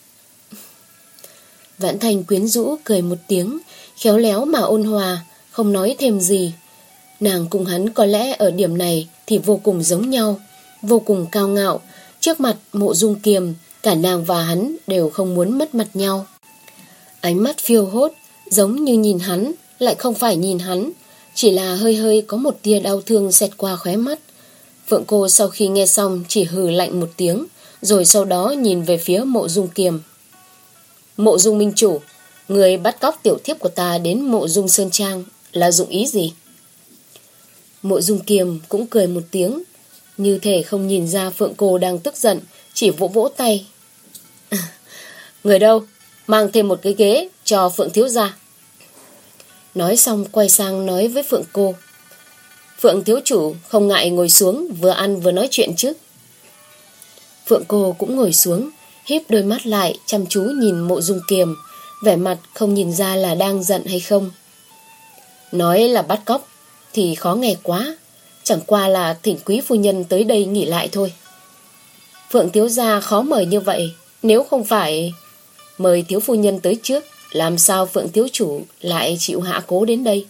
Vãn Thanh quyến rũ cười một tiếng, khéo léo mà ôn hòa, không nói thêm gì. Nàng cùng hắn có lẽ ở điểm này thì vô cùng giống nhau, vô cùng cao ngạo. Trước mặt Mộ Dung Kiềm, cả nàng và hắn đều không muốn mất mặt nhau. Ánh mắt phiêu hốt, giống như nhìn hắn, lại không phải nhìn hắn, chỉ là hơi hơi có một tia đau thương xẹt qua khóe mắt. Phượng Cô sau khi nghe xong chỉ hừ lạnh một tiếng, rồi sau đó nhìn về phía Mộ Dung Kiềm. Mộ Dung minh chủ, người bắt cóc tiểu thiếp của ta đến Mộ Dung Sơn Trang là dụng ý gì? Mộ Dung Kiềm cũng cười một tiếng, như thể không nhìn ra Phượng Cô đang tức giận, chỉ vỗ vỗ tay. Người đâu? Mang thêm một cái ghế cho Phượng thiếu gia. Nói xong quay sang nói với Phượng Cô. Phượng thiếu chủ không ngại ngồi xuống vừa ăn vừa nói chuyện chứ? Phượng Cô cũng ngồi xuống, híp đôi mắt lại chăm chú nhìn Mộ Dung Kiềm, vẻ mặt không nhìn ra là đang giận hay không. Nói là bắt cóc thì khó nghe quá, chẳng qua là thỉnh quý phu nhân tới đây nghỉ lại thôi. Phượng thiếu gia khó mời như vậy, nếu không phải mời thiếu phu nhân tới trước, làm sao Phượng thiếu chủ lại chịu hạ cố đến đây?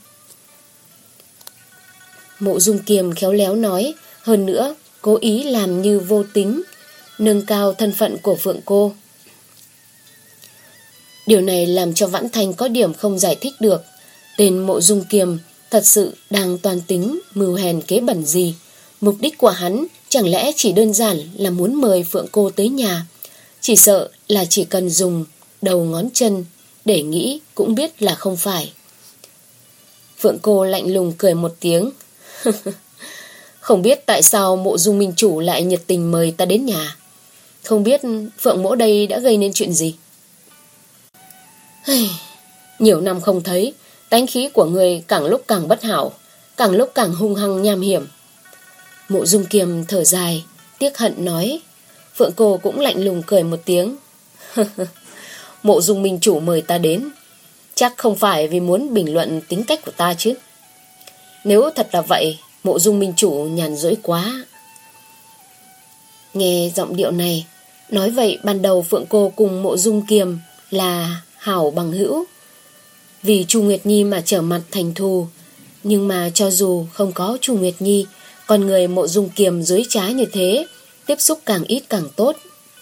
Mộ Dung Kiềm khéo léo nói, hơn nữa cố ý làm như vô tính, nâng cao thân phận của Phượng Cô. Điều này làm cho Vãn Thanh có điểm không giải thích được. Tên Mộ Dung Kiềm thật sự đang toàn tính mưu hèn kế bẩn gì? Mục đích của hắn chẳng lẽ chỉ đơn giản là muốn mời Phượng Cô tới nhà? Chỉ sợ là chỉ cần dùng đầu ngón chân để nghĩ cũng biết là không phải. Phượng Cô lạnh lùng cười một tiếng. Không biết tại sao Mộ Dung minh chủ lại nhiệt tình mời ta đến nhà. Không biết Phượng mỗ đây đã gây nên chuyện gì. Nhiều năm không thấy, tánh khí của người càng lúc càng bất hảo, càng lúc càng hung hăng nham hiểm. Mộ Dung Kiềm thở dài, tiếc hận nói. Phượng Cô cũng lạnh lùng cười một tiếng. Mộ Dung minh chủ mời ta đến, chắc không phải vì muốn bình luận tính cách của ta chứ. Nếu thật là vậy, Mộ Dung minh chủ nhàn rỗi quá. Nghe giọng điệu này, nói vậy ban đầu Phượng Cô cùng Mộ Dung Kiềm là hảo bằng hữu, vì Chu Nguyệt Nhi mà trở mặt thành thù. Nhưng mà cho dù không có Chu Nguyệt Nhi, con người Mộ Dung Kiềm dối trá như thế, tiếp xúc càng ít càng tốt.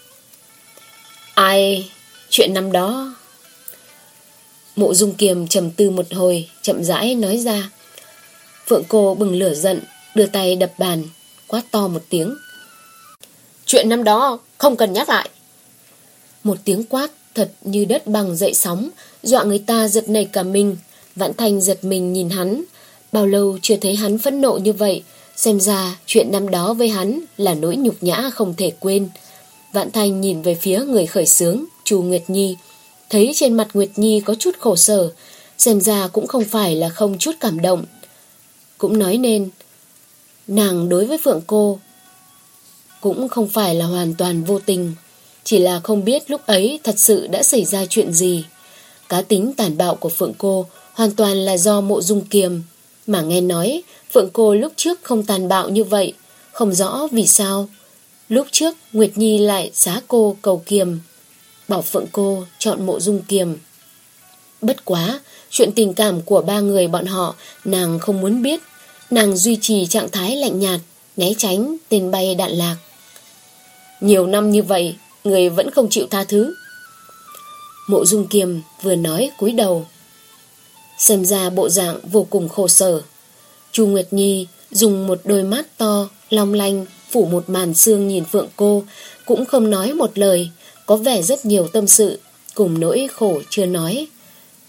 Ai, chuyện năm đó. Mộ Dung Kiềm trầm tư một hồi, chậm rãi nói ra. Phượng Cô bừng lửa giận, đưa tay đập bàn, quát to một tiếng. Chuyện năm đó không cần nhắc lại. Một tiếng quát thật như đất bằng dậy sóng, dọa người ta giật nảy cả mình. Vãn Thanh giật mình nhìn hắn, bao lâu chưa thấy hắn phẫn nộ như vậy. Xem ra chuyện năm đó với hắn là nỗi nhục nhã không thể quên. Vãn Thanh nhìn về phía người khởi xướng, Chu Nguyệt Nhi, thấy trên mặt Nguyệt Nhi có chút khổ sở, xem ra cũng không phải là không chút cảm động. Cũng nói nên nàng đối với Phượng Cô cũng không phải là hoàn toàn vô tình, chỉ là không biết lúc ấy thật sự đã xảy ra chuyện gì. Cá tính tàn bạo của Phượng Cô hoàn toàn là do Mộ Dung Kiềm, mà nghe nói Phượng Cô lúc trước không tàn bạo như vậy, không rõ vì sao lúc trước Nguyệt Nhi lại giá cô cầu Kiềm, bảo Phượng Cô chọn Mộ Dung Kiềm. Bất quá, chuyện tình cảm của ba người bọn họ nàng không muốn biết. Nàng duy trì trạng thái lạnh nhạt, né tránh tên bay đạn lạc. Nhiều năm như vậy, người vẫn không chịu tha thứ. Mộ Dung Kiềm vừa nói cúi đầu, xem ra bộ dạng vô cùng khổ sở. Chu Nguyệt Nhi dùng một đôi mắt to long lanh phủ một màn sương nhìn Phượng Cô, cũng không nói một lời, có vẻ rất nhiều tâm sự cùng nỗi khổ chưa nói.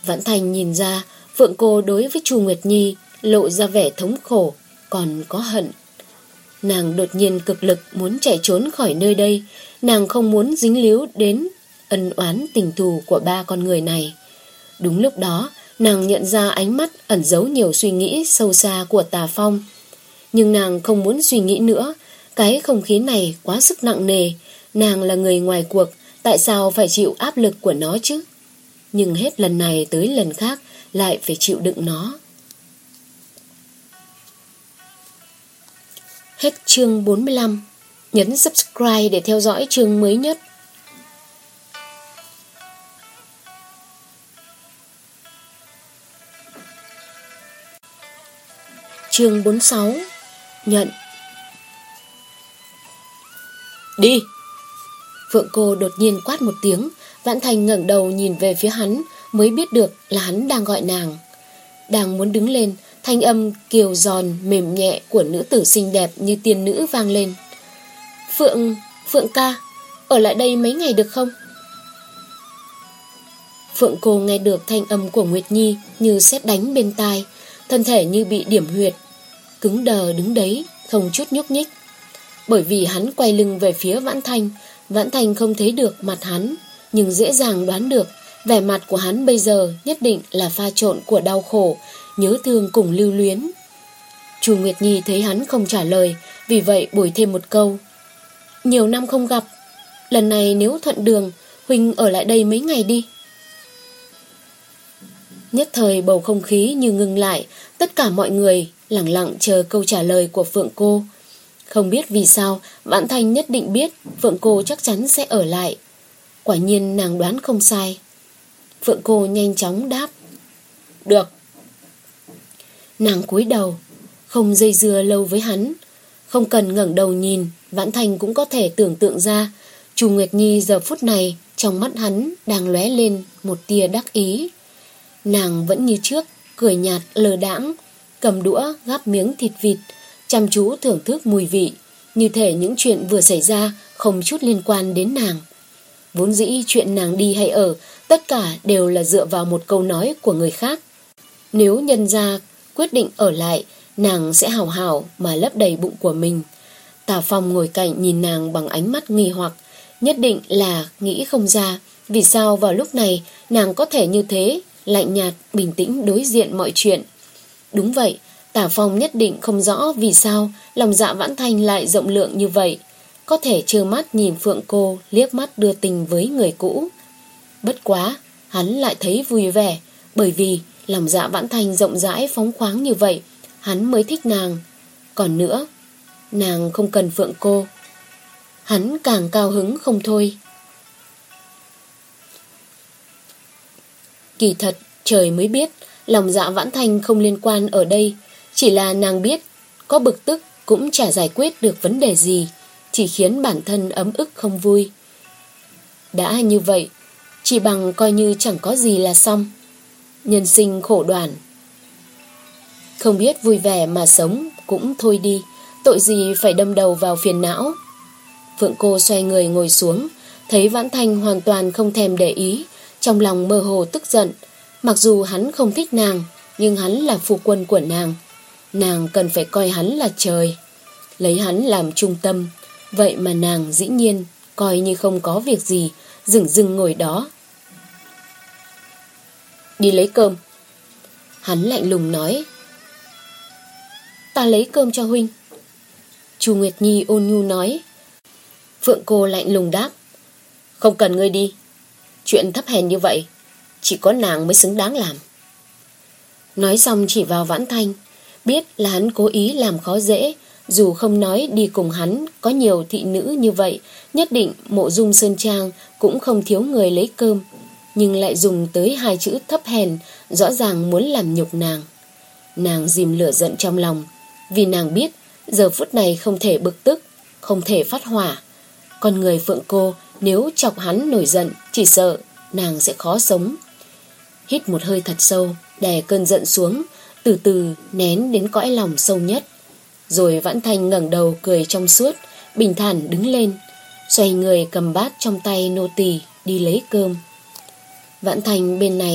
Vãn Thành nhìn ra Phượng cô đối với Chu Nguyệt Nhi lộ ra vẻ thống khổ, còn có hận. Nàng đột nhiên cực lực muốn chạy trốn khỏi nơi đây. Nàng không muốn dính líu đến ân oán tình thù của ba con người này. Đúng lúc đó, nàng nhận ra ánh mắt ẩn giấu nhiều suy nghĩ sâu xa của Tà Phong. Nhưng nàng không muốn suy nghĩ nữa. Cái không khí này quá sức nặng nề. Nàng là người ngoài cuộc, tại sao phải chịu áp lực của nó chứ? Nhưng hết lần này tới lần khác lại phải chịu đựng nó. Hết chương bốn mươi lăm. Nhấn subscribe để theo dõi chương mới nhất. Chương bốn mươi sáu. Nhận. Đi! Phượng cô đột nhiên quát một tiếng. Vãn Thành ngẩng đầu nhìn về phía hắn, mới biết được là hắn đang gọi nàng. Đang muốn đứng lên, thanh âm kiều giòn mềm nhẹ của nữ tử xinh đẹp như tiên nữ vang lên. Phượng, Phượng ca, ở lại đây mấy ngày được không? Phượng cô nghe được thanh âm của Nguyệt Nhi như sét đánh bên tai, thân thể như bị điểm huyệt, cứng đờ đứng đấy, không chút nhúc nhích. Bởi vì hắn quay lưng về phía Vãn Thành, Vãn Thành không thấy được mặt hắn, nhưng dễ dàng đoán được vẻ mặt của hắn bây giờ nhất định là pha trộn của đau khổ, nhớ thương cùng lưu luyến. Chu Nguyệt Nhi thấy hắn không trả lời, vì vậy bồi thêm một câu. Nhiều năm không gặp, lần này nếu thuận đường, huynh ở lại đây mấy ngày đi. Nhất thời bầu không khí như ngừng lại, tất cả mọi người lặng lặng chờ câu trả lời của Phượng cô. Không biết vì sao, Vãn Thành nhất định biết Phượng cô chắc chắn sẽ ở lại. Quả nhiên nàng đoán không sai. Phượng cô nhanh chóng đáp. Được. Nàng cúi đầu, không dây dưa lâu với hắn. Không cần ngẩng đầu nhìn, Vãn Thành cũng có thể tưởng tượng ra Chu Nguyệt Nhi giờ phút này trong mắt hắn đang lóe lên một tia đắc ý. Nàng vẫn như trước, cười nhạt lờ đãng, cầm đũa gắp miếng thịt vịt, chăm chú thưởng thức mùi vị, như thể những chuyện vừa xảy ra không chút liên quan đến nàng. Vốn dĩ chuyện nàng đi hay ở, tất cả đều là dựa vào một câu nói của người khác. Nếu nhân gia quyết định ở lại, nàng sẽ hào hào mà lấp đầy bụng của mình. Tà Phong ngồi cạnh nhìn nàng bằng ánh mắt nghi hoặc, nhất định là nghĩ không ra vì sao vào lúc này nàng có thể như thế, lạnh nhạt, bình tĩnh đối diện mọi chuyện. Đúng vậy, Tà Phong nhất định không rõ vì sao lòng dạ Vãn Thành lại rộng lượng như vậy, có thể trơ mắt nhìn Phượng cô liếc mắt đưa tình với người cũ. Bất quá, hắn lại thấy vui vẻ, bởi vì lòng dạ Vãn Thành rộng rãi phóng khoáng như vậy, hắn mới thích nàng. Còn nữa, nàng không cần Phượng cô, hắn càng cao hứng không thôi. Kỳ thật, trời mới biết, lòng dạ Vãn Thành không liên quan ở đây, chỉ là nàng biết, có bực tức cũng chả giải quyết được vấn đề gì, chỉ khiến bản thân ấm ức không vui. Đã như vậy, chỉ bằng coi như chẳng có gì là xong. Nhân sinh khổ đoản, không biết vui vẻ mà sống cũng thôi đi, tội gì phải đâm đầu vào phiền não. Phượng cô xoay người ngồi xuống, thấy Vãn Thành hoàn toàn không thèm để ý, trong lòng mơ hồ tức giận. Mặc dù hắn không thích nàng, nhưng hắn là phu quân của nàng, nàng cần phải coi hắn là trời, lấy hắn làm trung tâm. Vậy mà nàng dĩ nhiên coi như không có việc gì, dửng dưng ngồi đó. Đi lấy cơm. Hắn lạnh lùng nói. Ta lấy cơm cho huynh. Chu Nguyệt Nhi ôn nhu nói. Phượng cô lạnh lùng đáp. Không cần ngươi đi, chuyện thấp hèn như vậy chỉ có nàng mới xứng đáng làm. Nói xong chỉ vào Vãn Thành, biết là hắn cố ý làm khó dễ. Dù không nói đi cùng hắn có nhiều thị nữ như vậy, nhất định Mộ Dung Sơn Trang cũng không thiếu người lấy cơm, nhưng lại dùng tới hai chữ thấp hèn, rõ ràng muốn làm nhục nàng. Nàng dìm lửa giận trong lòng, vì nàng biết giờ phút này không thể bực tức, không thể phát hỏa. Con người Phượng cô nếu chọc hắn nổi giận, chỉ sợ nàng sẽ khó sống. Hít một hơi thật sâu, đè cơn giận xuống, từ từ nén đến cõi lòng sâu nhất. Rồi Vãn Thành ngẩng đầu cười trong suốt, bình thản đứng lên, xoay người cầm bát trong tay nô tỳ đi lấy cơm. Vãn Thành bên này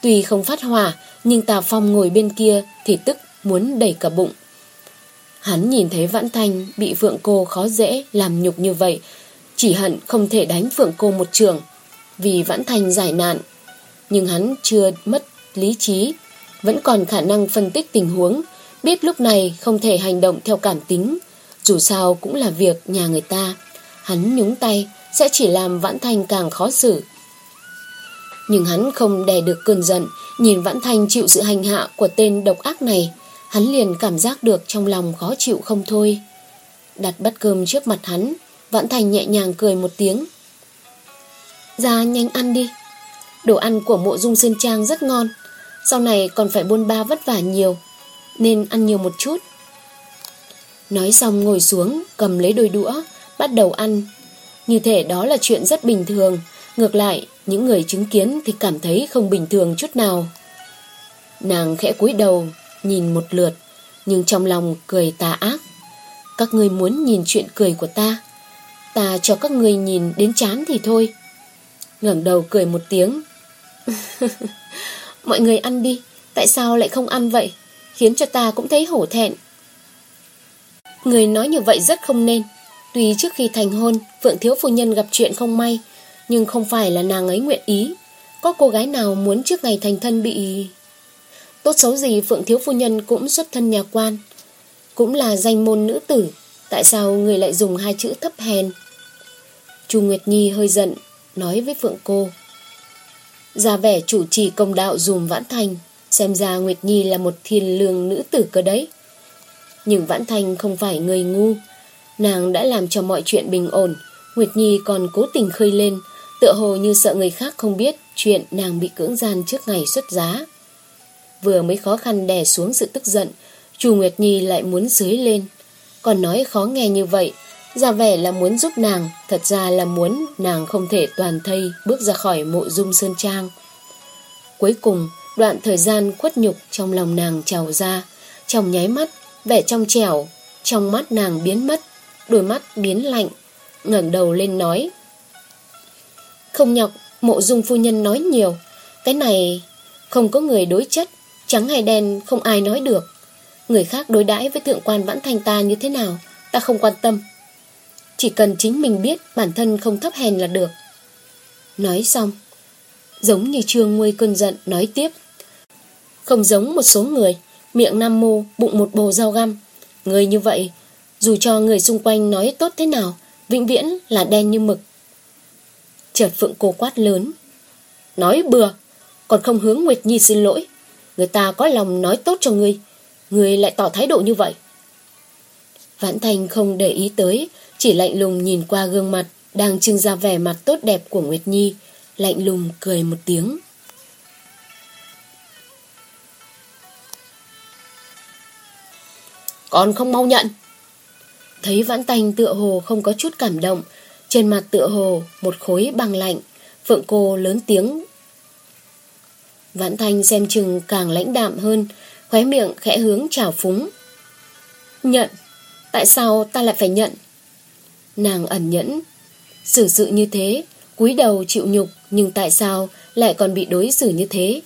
Tuy không phát hỏa, nhưng Tà Phong ngồi bên kia thì tức muốn đẩy cả bụng. Hắn nhìn thấy Vãn Thanh bị Phượng Cô khó dễ làm nhục như vậy, chỉ hận không thể đánh Phượng Cô một chưởng vì Vãn Thanh giải nạn. Nhưng hắn chưa mất lý trí, vẫn còn khả năng phân tích tình huống, biết lúc này không thể hành động theo cảm tính, dù sao cũng là việc nhà người ta. Hắn nhúng tay sẽ chỉ làm Vãn Thanh càng khó xử. Nhưng hắn không đè được cơn giận, nhìn Vãn Thanh chịu sự hành hạ của tên độc ác này, hắn liền cảm giác được trong lòng khó chịu không thôi. Đặt bát cơm trước mặt hắn, Vãn Thanh nhẹ nhàng cười một tiếng. Ra nhanh ăn đi, đồ ăn của Mộ Dung Sơn Trang rất ngon, sau này còn phải bôn ba vất vả nhiều, nên ăn nhiều một chút. Nói xong ngồi xuống, cầm lấy đôi đũa, bắt đầu ăn. Như thể đó là chuyện rất bình thường. Ngược lại, những người chứng kiến thì cảm thấy không bình thường chút nào. Nàng khẽ cúi đầu, nhìn một lượt, nhưng trong lòng cười tà ác. Các ngươi muốn nhìn chuyện cười của ta, ta cho các ngươi nhìn đến chán thì thôi. Ngẩng đầu cười một tiếng. Mọi người ăn đi, tại sao lại không ăn vậy? Khiến cho ta cũng thấy hổ thẹn. Người nói như vậy rất không nên. Tuy trước khi thành hôn, Phượng thiếu phu nhân gặp chuyện không may, nhưng không phải là nàng ấy nguyện ý. Có cô gái nào muốn trước ngày thành thân bị... Tốt xấu gì Phượng thiếu phu nhân cũng xuất thân nhà quan, cũng là danh môn nữ tử, tại sao người lại dùng hai chữ thấp hèn? Chu Nguyệt Nhi hơi giận, nói với Phượng cô. Ra vẻ chủ trì công đạo dùm Vãn Thanh, xem ra Nguyệt Nhi là một thiên lương nữ tử cơ đấy. Nhưng Vãn Thanh không phải người ngu, nàng đã làm cho mọi chuyện bình ổn. Nguyệt Nhi còn cố tình khơi lên, tựa hồ như sợ người khác không biết chuyện nàng bị cưỡng gian trước ngày xuất giá. Vừa mới khó khăn đè xuống sự tức giận, Chu Nguyệt Nhi lại muốn dưới lên, còn nói khó nghe như vậy, ra vẻ là muốn giúp nàng, thật ra là muốn nàng không thể toàn thây bước ra khỏi Mộ Dung Sơn Trang. Cuối cùng, đoạn thời gian khuất nhục trong lòng nàng trào ra, trong nháy mắt, vẻ trong trẻo trong mắt nàng biến mất, đôi mắt biến lạnh, ngẩng đầu lên nói. Không nhọc Mộ Dung phu nhân nói nhiều, cái này không có người đối chất, trắng hay đen không ai nói được. Người khác đối đãi với thượng quan Vãn Thanh ta như thế nào, ta không quan tâm. Chỉ cần chính mình biết bản thân không thấp hèn là được. Nói xong, giống như Trương nguôi cơn giận nói tiếp. Không giống một số người, miệng năm mô, bụng một bồ dao găm. Người như vậy, dù cho người xung quanh nói tốt thế nào, vĩnh viễn là đen như mực. Chợt Phượng cô quát lớn. Nói bừa, còn không hướng Nguyệt Nhi xin lỗi. Người ta có lòng nói tốt cho ngươi, ngươi lại tỏ thái độ như vậy. Vãn Thanh không để ý tới, chỉ lạnh lùng nhìn qua gương mặt đang trưng ra vẻ mặt tốt đẹp của Nguyệt Nhi, lạnh lùng cười một tiếng. Còn không mau nhận. Thấy Vãn Thanh tựa hồ không có chút cảm động, trên mặt tựa hồ một khối băng lạnh, Phượng cô lớn tiếng. Vãn Thanh xem chừng càng lãnh đạm hơn, khóe miệng khẽ hướng trào phúng. Nhận? Tại sao ta lại phải nhận? Nàng ẩn nhẫn, xử sự như thế, cúi đầu chịu nhục, nhưng tại sao lại còn bị đối xử như thế?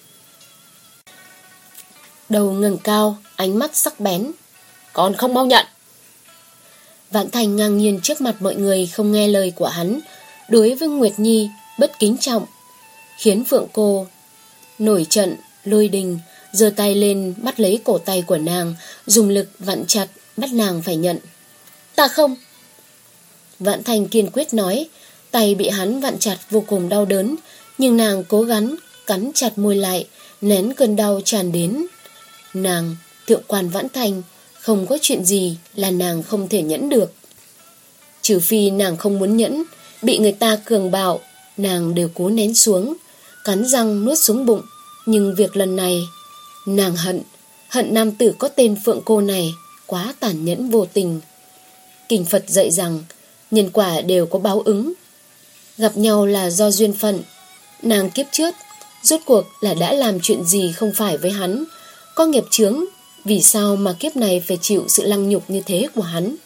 Đầu ngẩng cao, ánh mắt sắc bén. Còn không mau nhận. Vãn Thanh ngang nhiên trước mặt mọi người không nghe lời của hắn, đối với Nguyệt Nhi bất kính trọng, khiến Phượng cô nổi trận lôi đình, giơ tay lên bắt lấy cổ tay của nàng, dùng lực vặn chặt, bắt nàng phải nhận. Ta không. Vãn Thanh kiên quyết nói, tay bị hắn vặn chặt vô cùng đau đớn, nhưng nàng cố gắng cắn chặt môi lại, nén cơn đau tràn đến. Nàng, thượng quan Vãn Thanh, không có chuyện gì là nàng không thể nhẫn được. Trừ phi nàng không muốn nhẫn, bị người ta cường bạo, nàng đều cố nén xuống, cắn răng nuốt xuống bụng. Nhưng việc lần này, nàng hận, hận nam tử có tên Phượng cô này quá tàn nhẫn vô tình. Kinh Phật dạy rằng, nhân quả đều có báo ứng. Gặp nhau là do duyên phận. Nàng kiếp trước, rốt cuộc là đã làm chuyện gì không phải với hắn, có nghiệp chướng, vì sao mà kiếp này phải chịu sự lăng nhục như thế của hắn?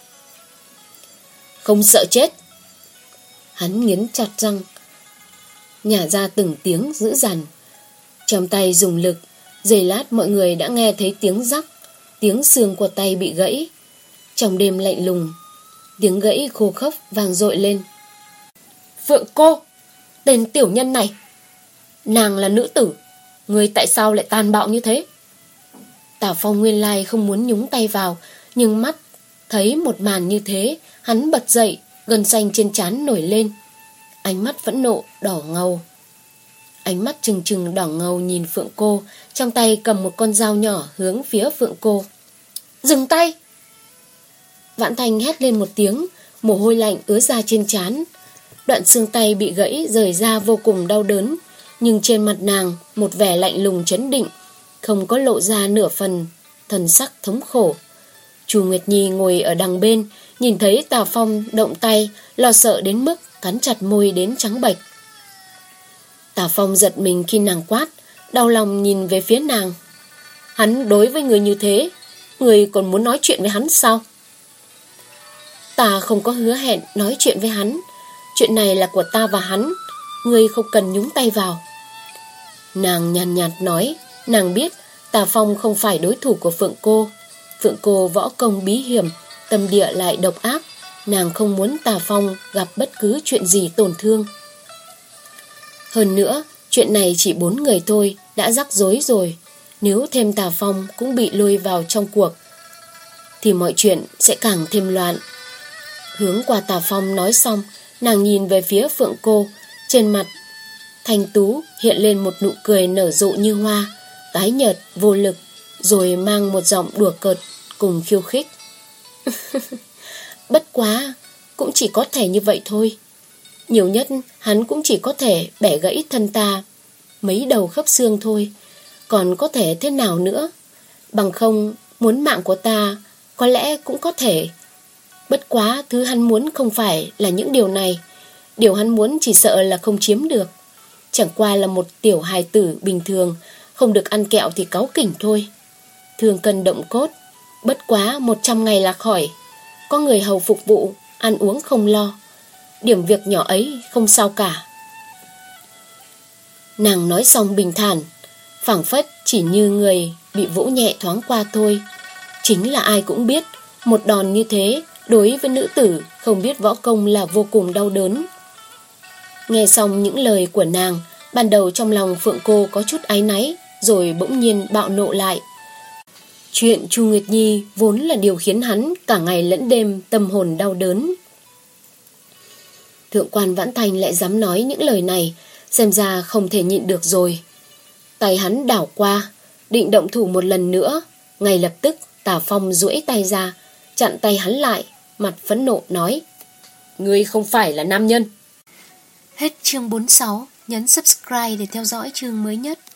Không sợ chết. Hắn nghiến chặt răng, nhả ra từng tiếng dữ dằn. Trong tay dùng lực, giây lát mọi người đã nghe thấy tiếng rắc, tiếng xương của tay bị gãy. Trong đêm lạnh lùng, tiếng gãy khô khốc vang dội lên. Phượng cô, tên tiểu nhân này, nàng là nữ tử, ngươi tại sao lại tàn bạo như thế? Tào Phong nguyên lai không muốn nhúng tay vào, nhưng mắt thấy một màn như thế, hắn bật dậy, gân xanh trên trán nổi lên. Ánh mắt phẫn nộ đỏ ngầu. Ánh mắt trừng trừng đỏ ngầu nhìn Phượng cô, trong tay cầm một con dao nhỏ hướng phía Phượng cô. Dừng tay! Vãn Thanh hét lên một tiếng, mồ hôi lạnh ứa ra trên trán. Đoạn xương tay bị gãy rời ra vô cùng đau đớn, nhưng trên mặt nàng một vẻ lạnh lùng trấn định, không có lộ ra nửa phần thần sắc thống khổ. Chu Nguyệt Nhi ngồi ở đằng bên, nhìn thấy Tào Phong động tay, lo sợ đến mức cắn chặt môi đến trắng bệch. Tào Phong giật mình khi nàng quát, đau lòng nhìn về phía nàng. Hắn đối với người như thế, người còn muốn nói chuyện với hắn sao? Ta không có hứa hẹn nói chuyện với hắn. Chuyện này là của ta và hắn, ngươi không cần nhúng tay vào. Nàng nhàn nhạt nói, nàng biết Tào Phong không phải đối thủ của Phượng cô. Phượng cô võ công bí hiểm, tâm địa lại độc ác, nàng không muốn Tào Phong gặp bất cứ chuyện gì tổn thương. Hơn nữa, chuyện này chỉ bốn người thôi đã rắc rối rồi. Nếu thêm Tào Phong cũng bị lôi vào trong cuộc, thì mọi chuyện sẽ càng thêm loạn. Hướng qua Tào Phong nói xong, nàng nhìn về phía Phượng cô, trên mặt thanh tú hiện lên một nụ cười nở rộ như hoa, tái nhợt vô lực, rồi mang một giọng đùa cợt cùng khiêu khích. Bất quá, cũng chỉ có thể như vậy thôi. Nhiều nhất hắn cũng chỉ có thể bẻ gãy thân ta mấy đầu khớp xương thôi, còn có thể thế nào nữa? Bằng không, muốn mạng của ta có lẽ cũng có thể. Bất quá thứ hắn muốn không phải là những điều này. Điều hắn muốn chỉ sợ là không chiếm được. Chẳng qua là một tiểu hài tử bình thường, không được ăn kẹo thì cáu kỉnh thôi. Thương cân động cốt, bất quá một trăm ngày là khỏi. Có người hầu phục vụ, ăn uống không lo. Điểm việc nhỏ ấy không sao cả. Nàng nói xong bình thản, phảng phất chỉ như người bị vỗ nhẹ thoáng qua thôi. Chính là ai cũng biết, một đòn như thế đối với nữ tử không biết võ công là vô cùng đau đớn. Nghe xong những lời của nàng, ban đầu trong lòng Phượng cô có chút áy náy, rồi bỗng nhiên bạo nộ lại. Chuyện Chu Nguyệt Nhi vốn là điều khiến hắn cả ngày lẫn đêm tâm hồn đau đớn. Thượng quan Vãn Thanh lại dám nói những lời này, xem ra không thể nhịn được rồi. Tay hắn đảo qua, định động thủ một lần nữa. Ngay lập tức Tào Phong duỗi tay ra, chặn tay hắn lại, mặt phẫn nộ nói: Ngươi không phải là nam nhân. Hết chương bốn mươi sáu, nhấn subscribe để theo dõi chương mới nhất.